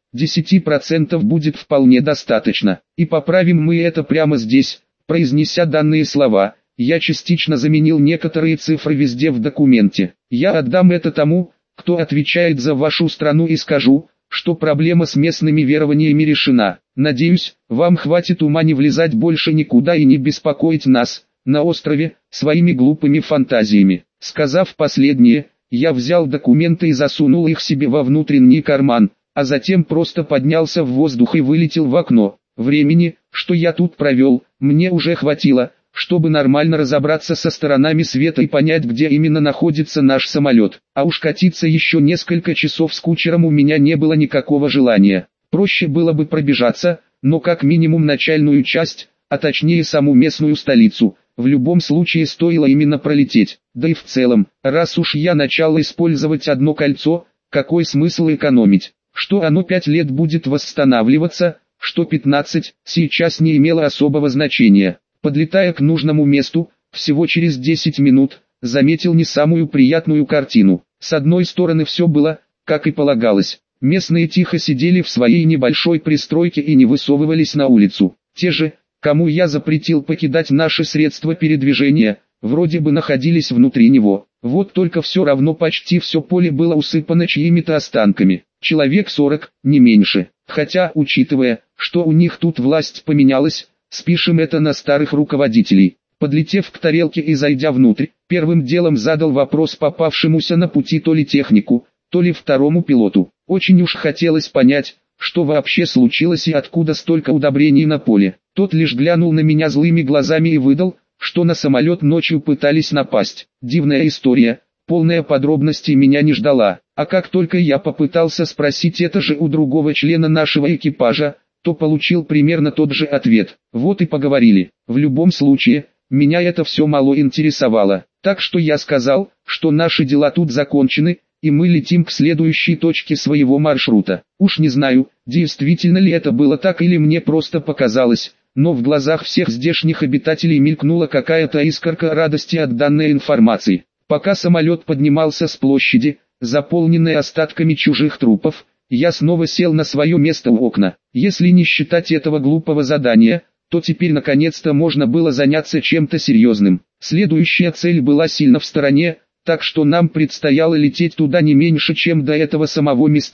10% будет вполне достаточно. И поправим мы это прямо здесь. Произнеся данные слова, я частично заменил некоторые цифры везде в документе. Я отдам это тому, кто отвечает за вашу страну, и скажу, что проблема с местными верованиями решена. Надеюсь, вам хватит ума не влезать больше никуда и не беспокоить нас, на острове, своими глупыми фантазиями. Сказав последнее, я взял документы и засунул их себе во внутренний карман, а затем просто поднялся в воздух и вылетел в окно. Времени, что я тут провел, мне уже хватило, чтобы нормально разобраться со сторонами света и понять, где именно находится наш самолет. А уж катиться еще несколько часов с кучером у меня не было никакого желания. Проще было бы пробежаться, но как минимум начальную часть, а точнее саму местную столицу, в любом случае стоило именно пролететь. Да и в целом, раз уж я начал использовать одно кольцо, какой смысл экономить? Что оно 5 лет будет восстанавливаться, что 15, сейчас не имело особого значения. Подлетая к нужному месту, всего через 10 минут, заметил не самую приятную картину. С одной стороны все было, как и полагалось. Местные тихо сидели в своей небольшой пристройке и не высовывались на улицу. Те же, кому я запретил покидать наши средства передвижения, вроде бы находились внутри него. Вот только все равно почти все поле было усыпано чьими-то останками. Человек 40, не меньше. Хотя, учитывая, что у них тут власть поменялась, спишем это на старых руководителей. Подлетев к тарелке и зайдя внутрь, первым делом задал вопрос попавшемуся на пути то ли технику, то ли второму пилоту. Очень уж хотелось понять, что вообще случилось и откуда столько удобрений на поле. Тот лишь глянул на меня злыми глазами и выдал, что на самолет ночью пытались напасть. Дивная история, полная подробностей меня не ждала. А как только я попытался спросить это же у другого члена нашего экипажа, то получил примерно тот же ответ. Вот и поговорили. В любом случае, меня это все мало интересовало. Так что я сказал, что наши дела тут закончены, и мы летим к следующей точке своего маршрута. Уж не знаю, действительно ли это было так или мне просто показалось, но в глазах всех здешних обитателей мелькнула какая-то искорка радости от данной информации. Пока самолет поднимался с площади, заполненной остатками чужих трупов, я снова сел на свое место у окна. Если не считать этого глупого задания, то теперь наконец-то можно было заняться чем-то серьезным. Следующая цель была сильно в стороне, так что нам предстояло лететь туда не меньше, чем до этого самого места,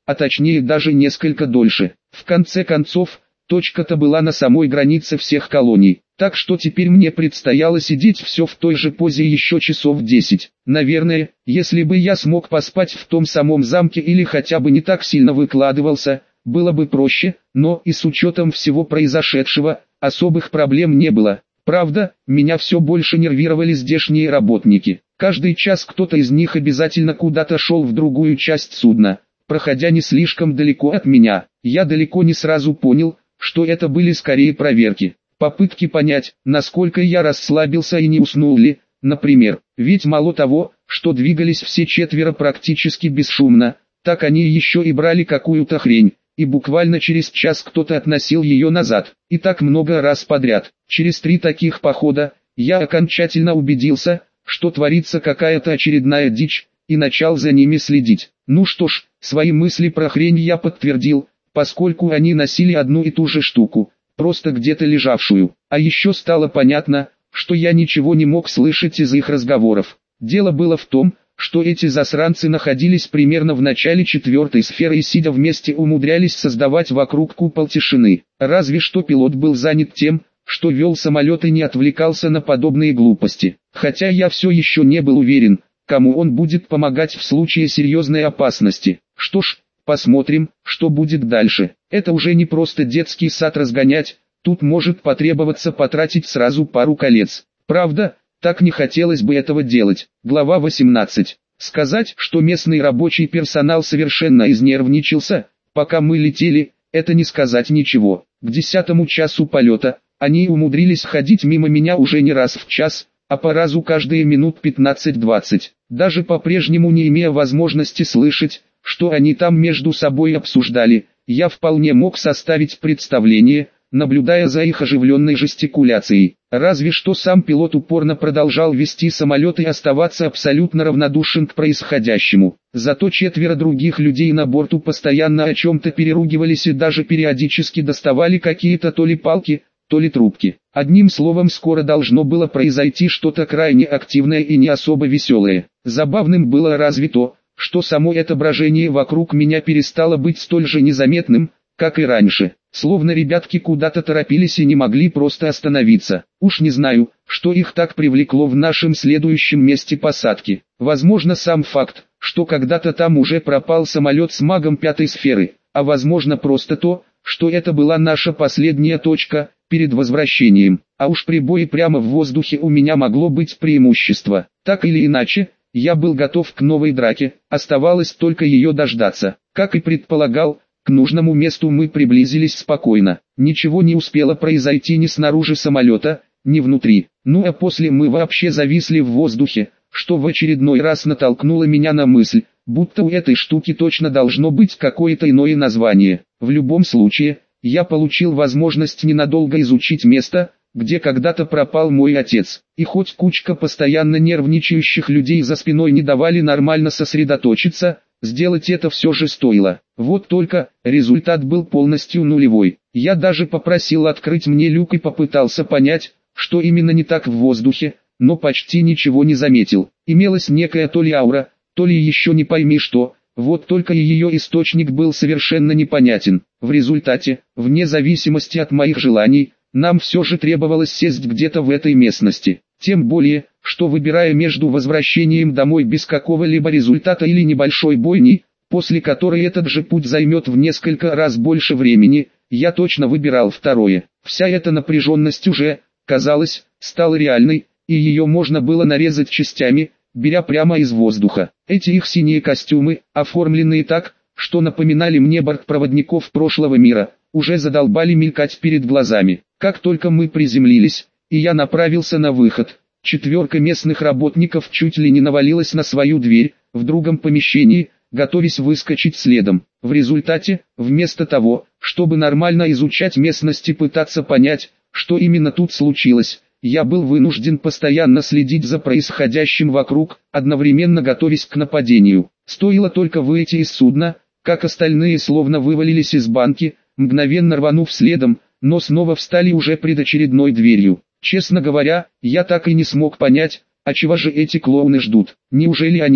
а точнее даже несколько дольше. В конце концов, точка-то была на самой границе всех колоний, так что теперь мне предстояло сидеть все в той же позе еще часов 10. Наверное, если бы я смог поспать в том самом замке или хотя бы не так сильно выкладывался, было бы проще, но и с учетом всего произошедшего, особых проблем не было. Правда, меня все больше нервировали здешние работники. Каждый час кто-то из них обязательно куда-то шел в другую часть судна, проходя не слишком далеко от меня. Я далеко не сразу понял, что это были скорее проверки. Попытки понять, насколько я расслабился и не уснул ли, например. Ведь мало того, что двигались все четверо практически бесшумно, так они еще и брали какую-то хрень, и буквально через час кто-то относил ее назад. И так много раз подряд. Через 3 таких похода, я окончательно убедился, что творится какая-то очередная дичь, и начал за ними следить. Ну что ж, свои мысли про хрень я подтвердил, поскольку они носили одну и ту же штуку, просто где-то лежавшую. А еще стало понятно, что я ничего не мог слышать из их разговоров. Дело было в том, что эти засранцы находились примерно в начале 4-й сферы и сидя вместе умудрялись создавать вокруг купол тишины. Разве что пилот был занят тем, что вел самолет и не отвлекался на подобные глупости. Хотя я все еще не был уверен, кому он будет помогать в случае серьезной опасности. Что ж, посмотрим, что будет дальше. Это уже не просто детский сад разгонять, тут может потребоваться потратить сразу пару колец. Правда, так не хотелось бы этого делать. Глава 18. Сказать, что местный рабочий персонал совершенно изнервничался, пока мы летели, это не сказать ничего. К 10-му часу полета, они умудрились ходить мимо меня уже не раз в час, а по разу каждые минут 15-20. Даже по-прежнему не имея возможности слышать, что они там между собой обсуждали, я вполне мог составить представление, наблюдая за их оживленной жестикуляцией. Разве что сам пилот упорно продолжал вести самолет и оставаться абсолютно равнодушен к происходящему. Зато 4 других людей на борту постоянно о чем-то переругивались и даже периодически доставали какие-то то ли палки, то ли трубки. Одним словом, скоро должно было произойти что-то крайне активное и не особо веселое. Забавным было разве то, что само отображение вокруг меня перестало быть столь же незаметным, как и раньше. Словно ребятки куда-то торопились и не могли просто остановиться. Уж не знаю, что их так привлекло в нашем следующем месте посадки. Возможно, сам факт, что когда-то там уже пропал самолет с магом 5-й сферы, а возможно просто то, что это была наша последняя точка перед возвращением. А уж при бое прямо в воздухе у меня могло быть преимущество. Так или иначе, я был готов к новой драке, оставалось только ее дождаться. Как и предполагал, к нужному месту мы приблизились спокойно. Ничего не успело произойти ни снаружи самолета, ни внутри. Ну а после мы вообще зависли в воздухе, что в очередной раз натолкнуло меня на мысль, будто у этой штуки точно должно быть какое-то иное название. В любом случае, я получил возможность ненадолго изучить место, где когда-то пропал мой отец. И хоть кучка постоянно нервничающих людей за спиной не давали нормально сосредоточиться, сделать это все же стоило. Вот только, результат был полностью нулевой. Я даже попросил открыть мне люк и попытался понять, что именно не так в воздухе, но почти ничего не заметил. Имелась некая то ли аура, то ли еще не пойми что, вот только и ее источник был совершенно непонятен. В результате, вне зависимости от моих желаний, нам все же требовалось сесть где-то в этой местности. Тем более, что выбирая между возвращением домой без какого-либо результата или небольшой бойней, после которой этот же путь займет в несколько раз больше времени, я точно выбирал второе. Вся эта напряженность уже, казалось, стала реальной, и ее можно было нарезать частями, беря прямо из воздуха. Эти их синие костюмы, оформленные так, что напоминали мне бортпроводников прошлого мира, уже задолбали мелькать перед глазами. Как только мы приземлились, и я направился на выход, 4 местных работников чуть ли не навалилась на свою дверь, в другом помещении, готовясь выскочить следом. В результате, вместо того, чтобы нормально изучать местность и пытаться понять, что именно тут случилось, я был вынужден постоянно следить за происходящим вокруг, одновременно готовясь к нападению. Стоило только выйти из судна, как остальные словно вывалились из банки, мгновенно рванув следом, но снова встали уже пред очередной дверью. Честно говоря, я так и не смог понять, а чего же эти клоуны ждут. Неужели они,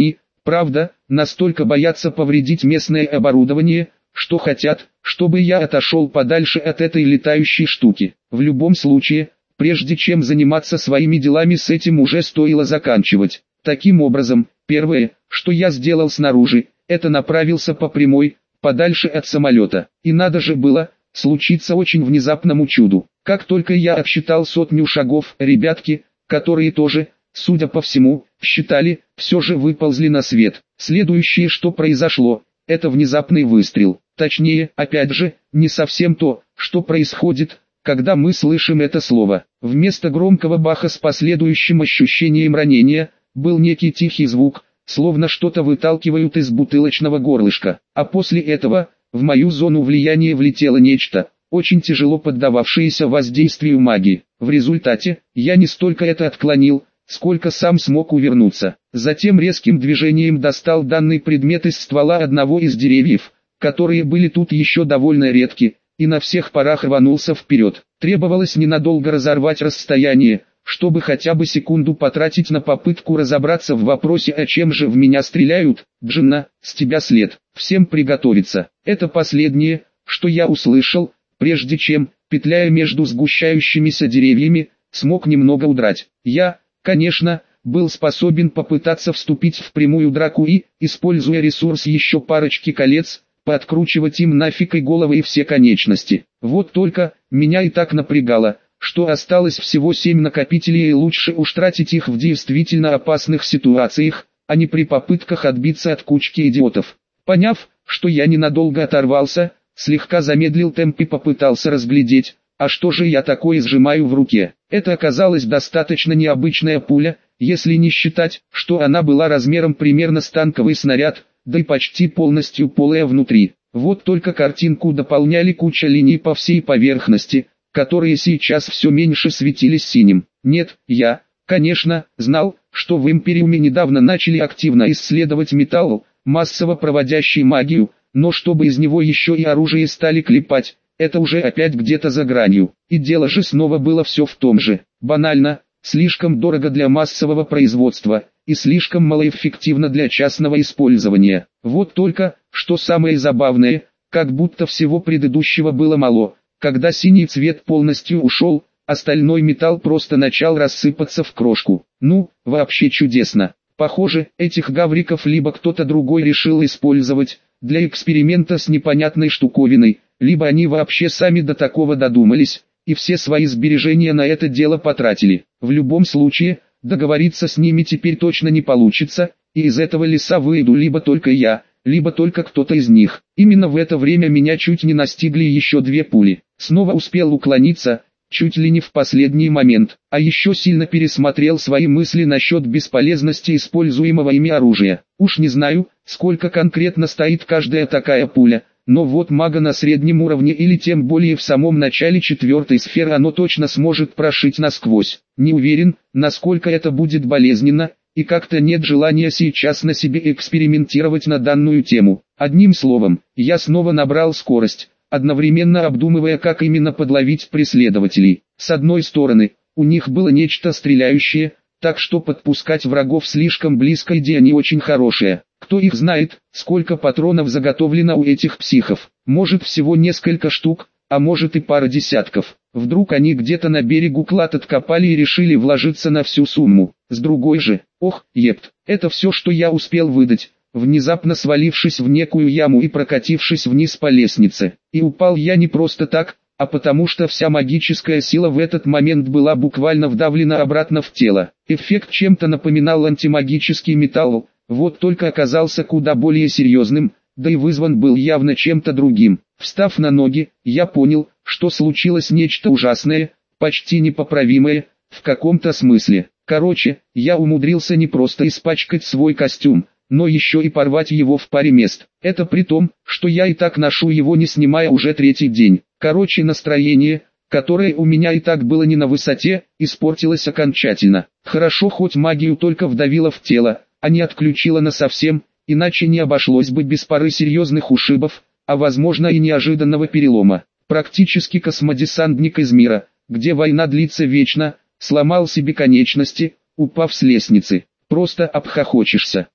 Правда, настолько боятся повредить местное оборудование, что хотят, чтобы я отошел подальше от этой летающей штуки. В любом случае, прежде чем заниматься своими делами, с этим уже стоило заканчивать. Таким образом, первое, что я сделал снаружи, это направился по прямой, подальше от самолета. И надо же было случиться очень внезапному чуду. Как только я отсчитал 100 шагов, ребятки, которые тоже, судя по всему, считали, все же выползли на свет. Следующее, что произошло, это внезапный выстрел. Точнее, опять же, не совсем то, что происходит, когда мы слышим это слово. Вместо громкого баха с последующим ощущением ранения, был некий тихий звук, словно что-то выталкивают из бутылочного горлышка. А после этого, в мою зону влияния влетело нечто, очень тяжело поддававшееся воздействию магии. В результате, я не столько это отклонил, сколько сам смог увернуться. Затем резким движением достал данный предмет из ствола одного из деревьев, которые были тут еще довольно редки, и на всех парах рванулся вперед. Требовалось ненадолго разорвать расстояние, чтобы хотя бы секунду потратить на попытку разобраться в вопросе, о чем же в меня стреляют. Джинна, с тебя след. Всем приготовиться. Это последнее, что я услышал, прежде чем, петляя между сгущающимися деревьями, смог немного удрать. Я, конечно, был способен попытаться вступить в прямую драку и, используя ресурс еще парочки колец, подкручивать им нафиг и головы и все конечности. Вот только, меня и так напрягало, что осталось всего 7 накопителей, и лучше уж тратить их в действительно опасных ситуациях, а не при попытках отбиться от кучки идиотов. Поняв, что я ненадолго оторвался, слегка замедлил темп и попытался разглядеть, а что же я такое сжимаю в руке. Это оказалась достаточно необычная пуля, если не считать, что она была размером примерно с танковый снаряд, да и почти полностью полая внутри. Вот только картинку дополняли куча линий по всей поверхности, которые сейчас все меньше светились синим. Нет, я, конечно, знал, что в Империуме недавно начали активно исследовать металл, массово проводящий магию, но чтобы из него еще и оружие стали клепать, это уже опять где-то за гранью. И дело же снова было все в том же. Банально, слишком дорого для массового производства, и слишком малоэффективно для частного использования. Вот только, что самое забавное, как будто всего предыдущего было мало. Когда синий цвет полностью ушел, остальной металл просто начал рассыпаться в крошку. Ну, вообще чудесно. Похоже, этих гавриков либо кто-то другой решил использовать для эксперимента с непонятной штуковиной, либо они вообще сами до такого додумались, и все свои сбережения на это дело потратили. В любом случае, договориться с ними теперь точно не получится, и из этого леса выйду либо только я, либо только кто-то из них. Именно в это время меня чуть не настигли еще 2 пули. Снова успел уклониться, чуть ли не в последний момент, а еще сильно пересмотрел свои мысли насчет бесполезности используемого ими оружия. Уж не знаю, сколько конкретно стоит каждая такая пуля, но вот мага на среднем уровне или тем более в самом начале 4-й сферы оно точно сможет прошить насквозь. Не уверен, насколько это будет болезненно, и как-то нет желания сейчас на себе экспериментировать на данную тему. Одним словом, я снова набрал скорость, одновременно обдумывая, как именно подловить преследователей. С одной стороны, у них было нечто стреляющее, так что подпускать врагов слишком близко идея не очень хорошая. Кто их знает, сколько патронов заготовлено у этих психов. Может всего несколько штук, а может и пара десятков. Вдруг они где-то на берегу клад откопали и решили вложиться на всю сумму. С другой же, ох, епт, это все, что я успел выдать, внезапно свалившись в некую яму и прокатившись вниз по лестнице. И упал я не просто так, а потому что вся магическая сила в этот момент была буквально вдавлена обратно в тело. Эффект чем-то напоминал антимагический металл, вот только оказался куда более серьезным, да и вызван был явно чем-то другим. Встав на ноги, я понял, что случилось нечто ужасное, почти непоправимое, в каком-то смысле. Короче, я умудрился не просто испачкать свой костюм, но еще и порвать его в паре мест. Это при том, что я и так ношу его не снимая уже 3-й день. Короче, настроение, которое у меня и так было не на высоте, испортилось окончательно. Хорошо хоть магию только вдавило в тело, а не отключило насовсем, иначе не обошлось бы без пары серьезных ушибов, а возможно и неожиданного перелома. Практически космодесантник из мира, где война длится вечно, сломал себе конечности, упав с лестницы. Просто обхохочешься.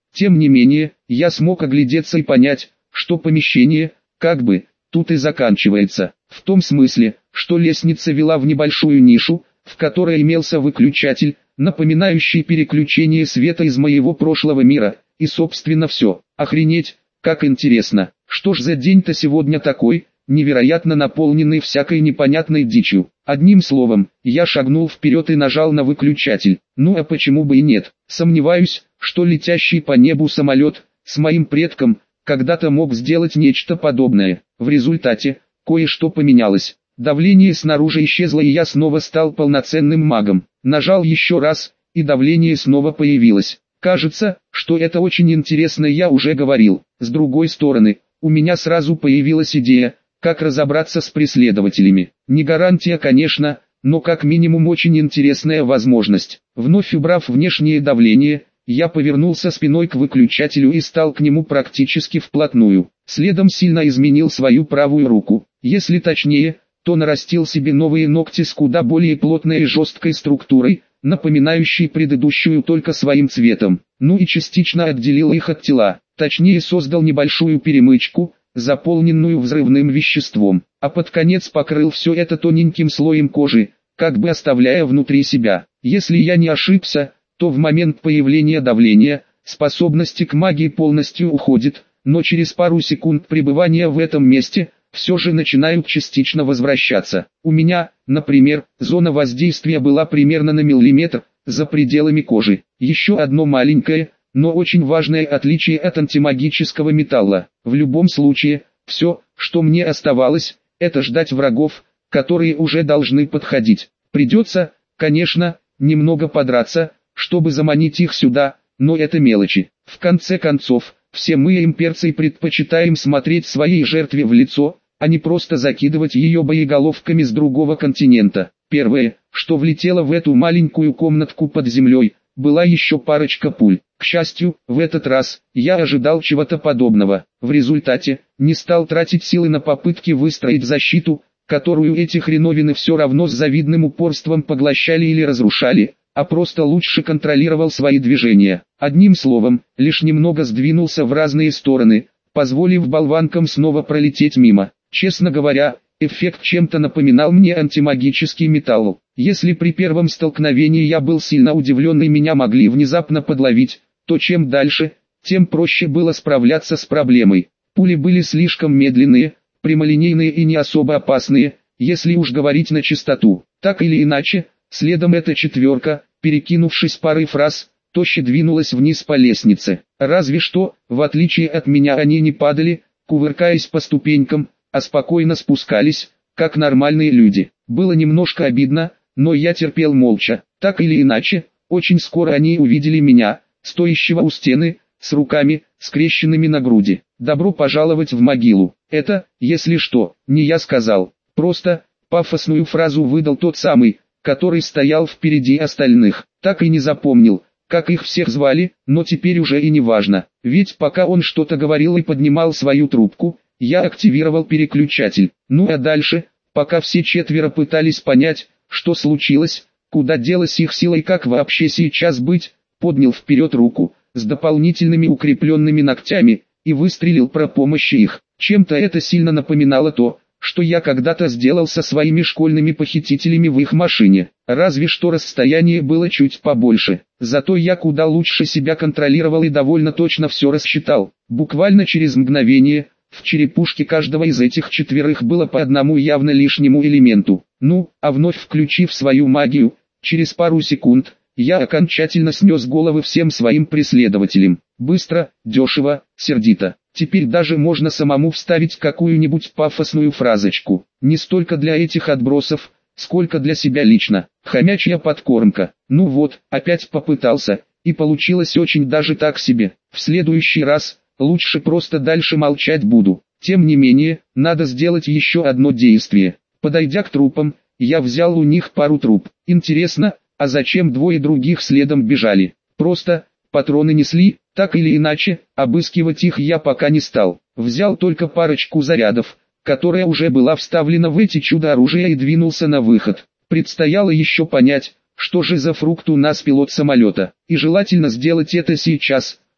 Тем не менее, я смог оглядеться и понять, что помещение, как бы, тут и заканчивается. В том смысле, что лестница вела в небольшую нишу, в которой имелся выключатель, напоминающий переключение света из моего прошлого мира, и собственно все. Охренеть, как интересно, что ж за день-то сегодня такой, невероятно наполненный всякой непонятной дичью. Одним словом, я шагнул вперед и нажал на выключатель. Ну а почему бы и нет? Сомневаюсь, что летящий по небу самолет, с моим предком, когда-то мог сделать нечто подобное. В результате, кое-что поменялось. Давление снаружи исчезло, и я снова стал полноценным магом. Нажал еще раз, и давление снова появилось. Кажется, что это очень интересно, я уже говорил. С другой стороны, у меня сразу появилась идея, как разобраться с преследователями. Не гарантия, конечно, но как минимум очень интересная возможность. Вновь убрав внешнее давление, я повернулся спиной к выключателю и стал к нему практически вплотную. Следом сильно изменил свою правую руку. Если точнее, то нарастил себе новые ногти с куда более плотной и жесткой структурой, напоминающей предыдущую только своим цветом. Ну и частично отделил их от тела. Точнее, создал небольшую перемычку, заполненную взрывным веществом, а под конец покрыл все это тоненьким слоем кожи, как бы оставляя внутри себя. Если я не ошибся, то в момент появления давления, способности к магии полностью уходит, но через пару секунд пребывания в этом месте, все же начинают частично возвращаться. У меня, например, зона воздействия была примерно на миллиметр, за пределами кожи. Еще одно маленькое, но очень важное отличие от антимагического металла. В любом случае, все, что мне оставалось, это ждать врагов, которые уже должны подходить. Придется, конечно, немного подраться, чтобы заманить их сюда, но это мелочи. В конце концов, все мы имперцы предпочитаем смотреть своей жертве в лицо, а не просто закидывать ее боеголовками с другого континента. Первое, что влетело в эту маленькую комнатку под землей, была еще парочка пуль. К счастью, в этот раз, я ожидал чего-то подобного. В результате, не стал тратить силы на попытки выстроить защиту, которую эти хреновины все равно с завидным упорством поглощали или разрушали, а просто лучше контролировал свои движения. Одним словом, лишь немного сдвинулся в разные стороны, позволив болванкам снова пролететь мимо. Честно говоря, эффект чем-то напоминал мне антимагический металл. Если при первом столкновении я был сильно удивлен и меня могли внезапно подловить, то чем дальше, тем проще было справляться с проблемой. Пули были слишком медленные, прямолинейные и не особо опасные, если уж говорить на чистоту. Так или иначе, следом эта четверка, перекинувшись парой фраз, тощи двинулась вниз по лестнице. Разве что, в отличие от меня, они не падали, кувыркаясь по ступенькам, а спокойно спускались, как нормальные люди. Было немножко обидно, но я терпел молча. Так или иначе, очень скоро они увидели меня, стоящего у стены, с руками, скрещенными на груди. «Добро пожаловать в могилу». Это, если что, не я сказал. Просто, пафосную фразу выдал тот самый, который стоял впереди остальных. Так и не запомнил, как их всех звали, но теперь уже и не важно. Ведь пока он что-то говорил и поднимал свою трубку, я активировал переключатель. Ну а дальше, пока все четверо пытались понять, что случилось, куда делась их сила и как вообще сейчас быть, поднял вперед руку, с дополнительными укрепленными ногтями, и выстрелил про помощи их. Чем-то это сильно напоминало то, что я когда-то сделал со своими школьными похитителями в их машине. Разве что расстояние было чуть побольше. Зато я куда лучше себя контролировал и довольно точно все рассчитал. Буквально через мгновение, в черепушке каждого из этих четверых было по одному явно лишнему элементу. Ну, а вновь включив свою магию, через пару секунд, я окончательно снес головы всем своим преследователям. Быстро, дешево, сердито. Теперь даже можно самому вставить какую-нибудь пафосную фразочку. Не столько для этих отбросов, сколько для себя лично. Хомячья подкормка. Ну вот, опять попытался, и получилось очень даже так себе. В следующий раз, лучше просто дальше молчать буду. Тем не менее, надо сделать еще одно действие. Подойдя к трупам, я взял у них пару труб. Интересно, а зачем двое других следом бежали? Просто, патроны несли, так или иначе, обыскивать их я пока не стал. Взял только парочку зарядов, которая уже была вставлена в эти чудо-оружия, и двинулся на выход. Предстояло еще понять, что же за фрукт у нас пилот самолета. И желательно сделать это сейчас,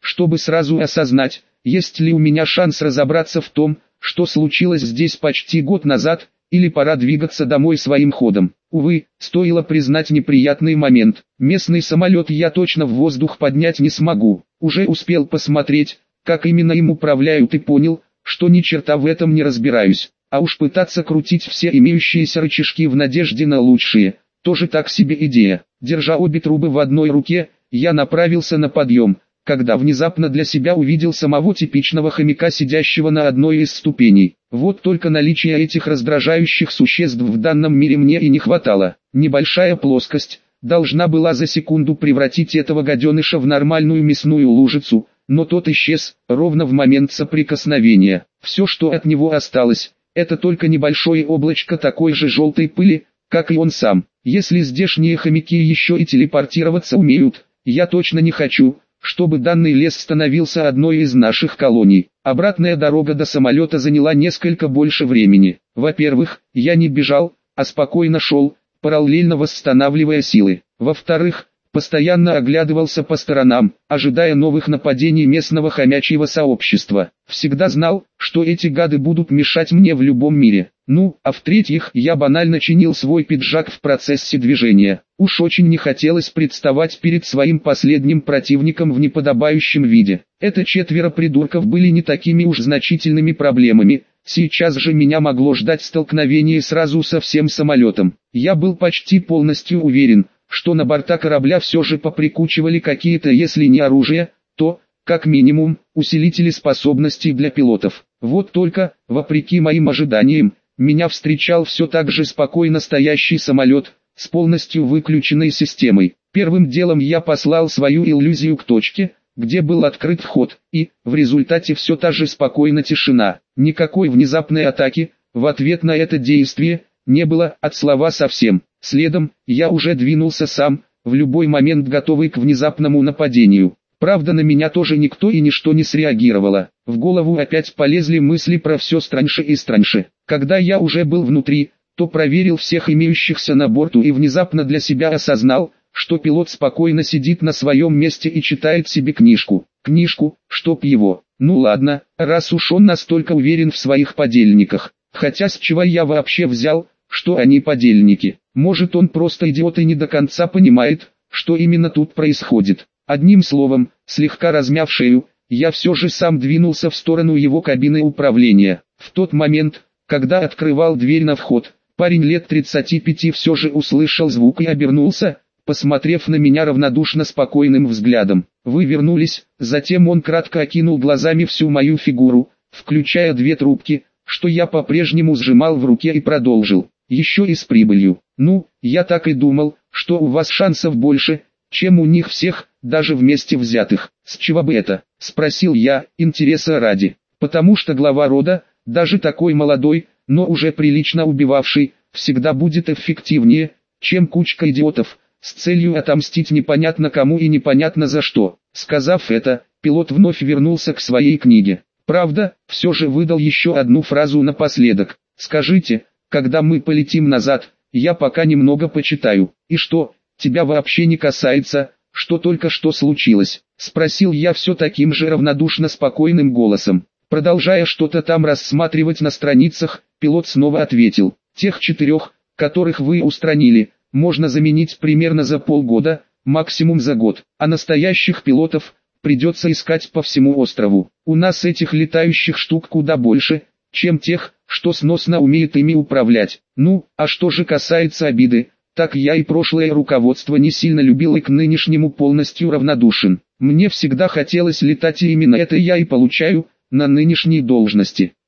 чтобы сразу осознать, есть ли у меня шанс разобраться в том, что случилось здесь почти год назад, или пора двигаться домой своим ходом. Увы, стоило признать неприятный момент. Местный самолет я точно в воздух поднять не смогу. Уже успел посмотреть, как именно им управляют, и понял, что ни черта в этом не разбираюсь. А уж пытаться крутить все имеющиеся рычажки в надежде на лучшее, тоже так себе идея. Держа обе трубы в одной руке, я направился на подъем, когда внезапно для себя увидел самого типичного хомяка, сидящего на одной из ступеней. Вот только наличия этих раздражающих существ в данном мире мне и не хватало. Небольшая плоскость должна была за секунду превратить этого гаденыша в нормальную мясную лужицу, но тот исчез ровно в момент соприкосновения. Все, что от него осталось, это только небольшое облачко такой же желтой пыли, как и он сам. Если здешние хомяки еще и телепортироваться умеют, я точно не хочу, чтобы данный лес становился одной из наших колоний. Обратная дорога до самолета заняла несколько больше времени. Во-первых, я не бежал, а спокойно шел, параллельно восстанавливая силы. Во-вторых, постоянно оглядывался по сторонам, ожидая новых нападений местного хомячьего сообщества. Всегда знал, что эти гады будут мешать мне в любом мире. Ну, а в-третьих, я банально чинил свой пиджак в процессе движения. Уж очень не хотелось представать перед своим последним противником в неподобающем виде. Это 4 придурков были не такими уж значительными проблемами. Сейчас же меня могло ждать столкновение сразу со всем самолетом. Я был почти полностью уверен, что на борта корабля все же поприкучивали какие-то, если не оружие, то, как минимум, усилители способностей для пилотов. Вот только, вопреки моим ожиданиям, меня встречал все так же спокойно стоящий самолет, с полностью выключенной системой. Первым делом я послал свою иллюзию к точке, где был открыт вход, и, в результате все та же спокойная тишина. Никакой внезапной атаки, в ответ на это действие, не было от слова совсем. Следом, я уже двинулся сам, в любой момент готовый к внезапному нападению. Правда, на меня тоже никто и ничто не среагировало. В голову опять полезли мысли про все страньше и страньше. Когда я уже был внутри, то проверил всех имеющихся на борту и внезапно для себя осознал, что пилот спокойно сидит на своем месте и читает себе книжку. Книжку, чтоб его. Ну ладно, раз уж он настолько уверен в своих подельниках. Хотя с чего я вообще взял, что они подельники? Может, он просто идиот и не до конца понимает, что именно тут происходит. Одним словом, слегка размяв шею, я все же сам двинулся в сторону его кабины управления. В тот момент, когда открывал дверь на вход, парень лет 35 все же услышал звук и обернулся, посмотрев на меня равнодушно спокойным взглядом. «Вы вернулись», затем он кратко окинул глазами всю мою фигуру, включая 2 трубки, что я по-прежнему сжимал в руке, и продолжил. «Еще и с прибылью. Ну, я так и думал, что у вас шансов больше, чем у них всех, даже вместе взятых». «С чего бы это?» – спросил я, интереса ради. «Потому что глава рода, даже такой молодой, но уже прилично убивавший, всегда будет эффективнее, чем кучка идиотов, с целью отомстить непонятно кому и непонятно за что». Сказав это, пилот вновь вернулся к своей книге. Правда, все же выдал еще одну фразу напоследок. «Скажите, когда мы полетим назад, я пока немного почитаю». «И что, тебя вообще не касается, что только что случилось?» — спросил я все таким же равнодушно спокойным голосом. Продолжая что-то там рассматривать на страницах, пилот снова ответил. «Тех 4, которых вы устранили, можно заменить примерно за полгода, максимум за год, а настоящих пилотов придется искать по всему острову. У нас этих летающих штук куда больше, чем тех, что сносно умеет ими управлять. Ну, а что же касается обиды, так я и прошлое руководство не сильно любил и к нынешнему полностью равнодушен. Мне всегда хотелось летать, и именно это я и получаю на нынешней должности.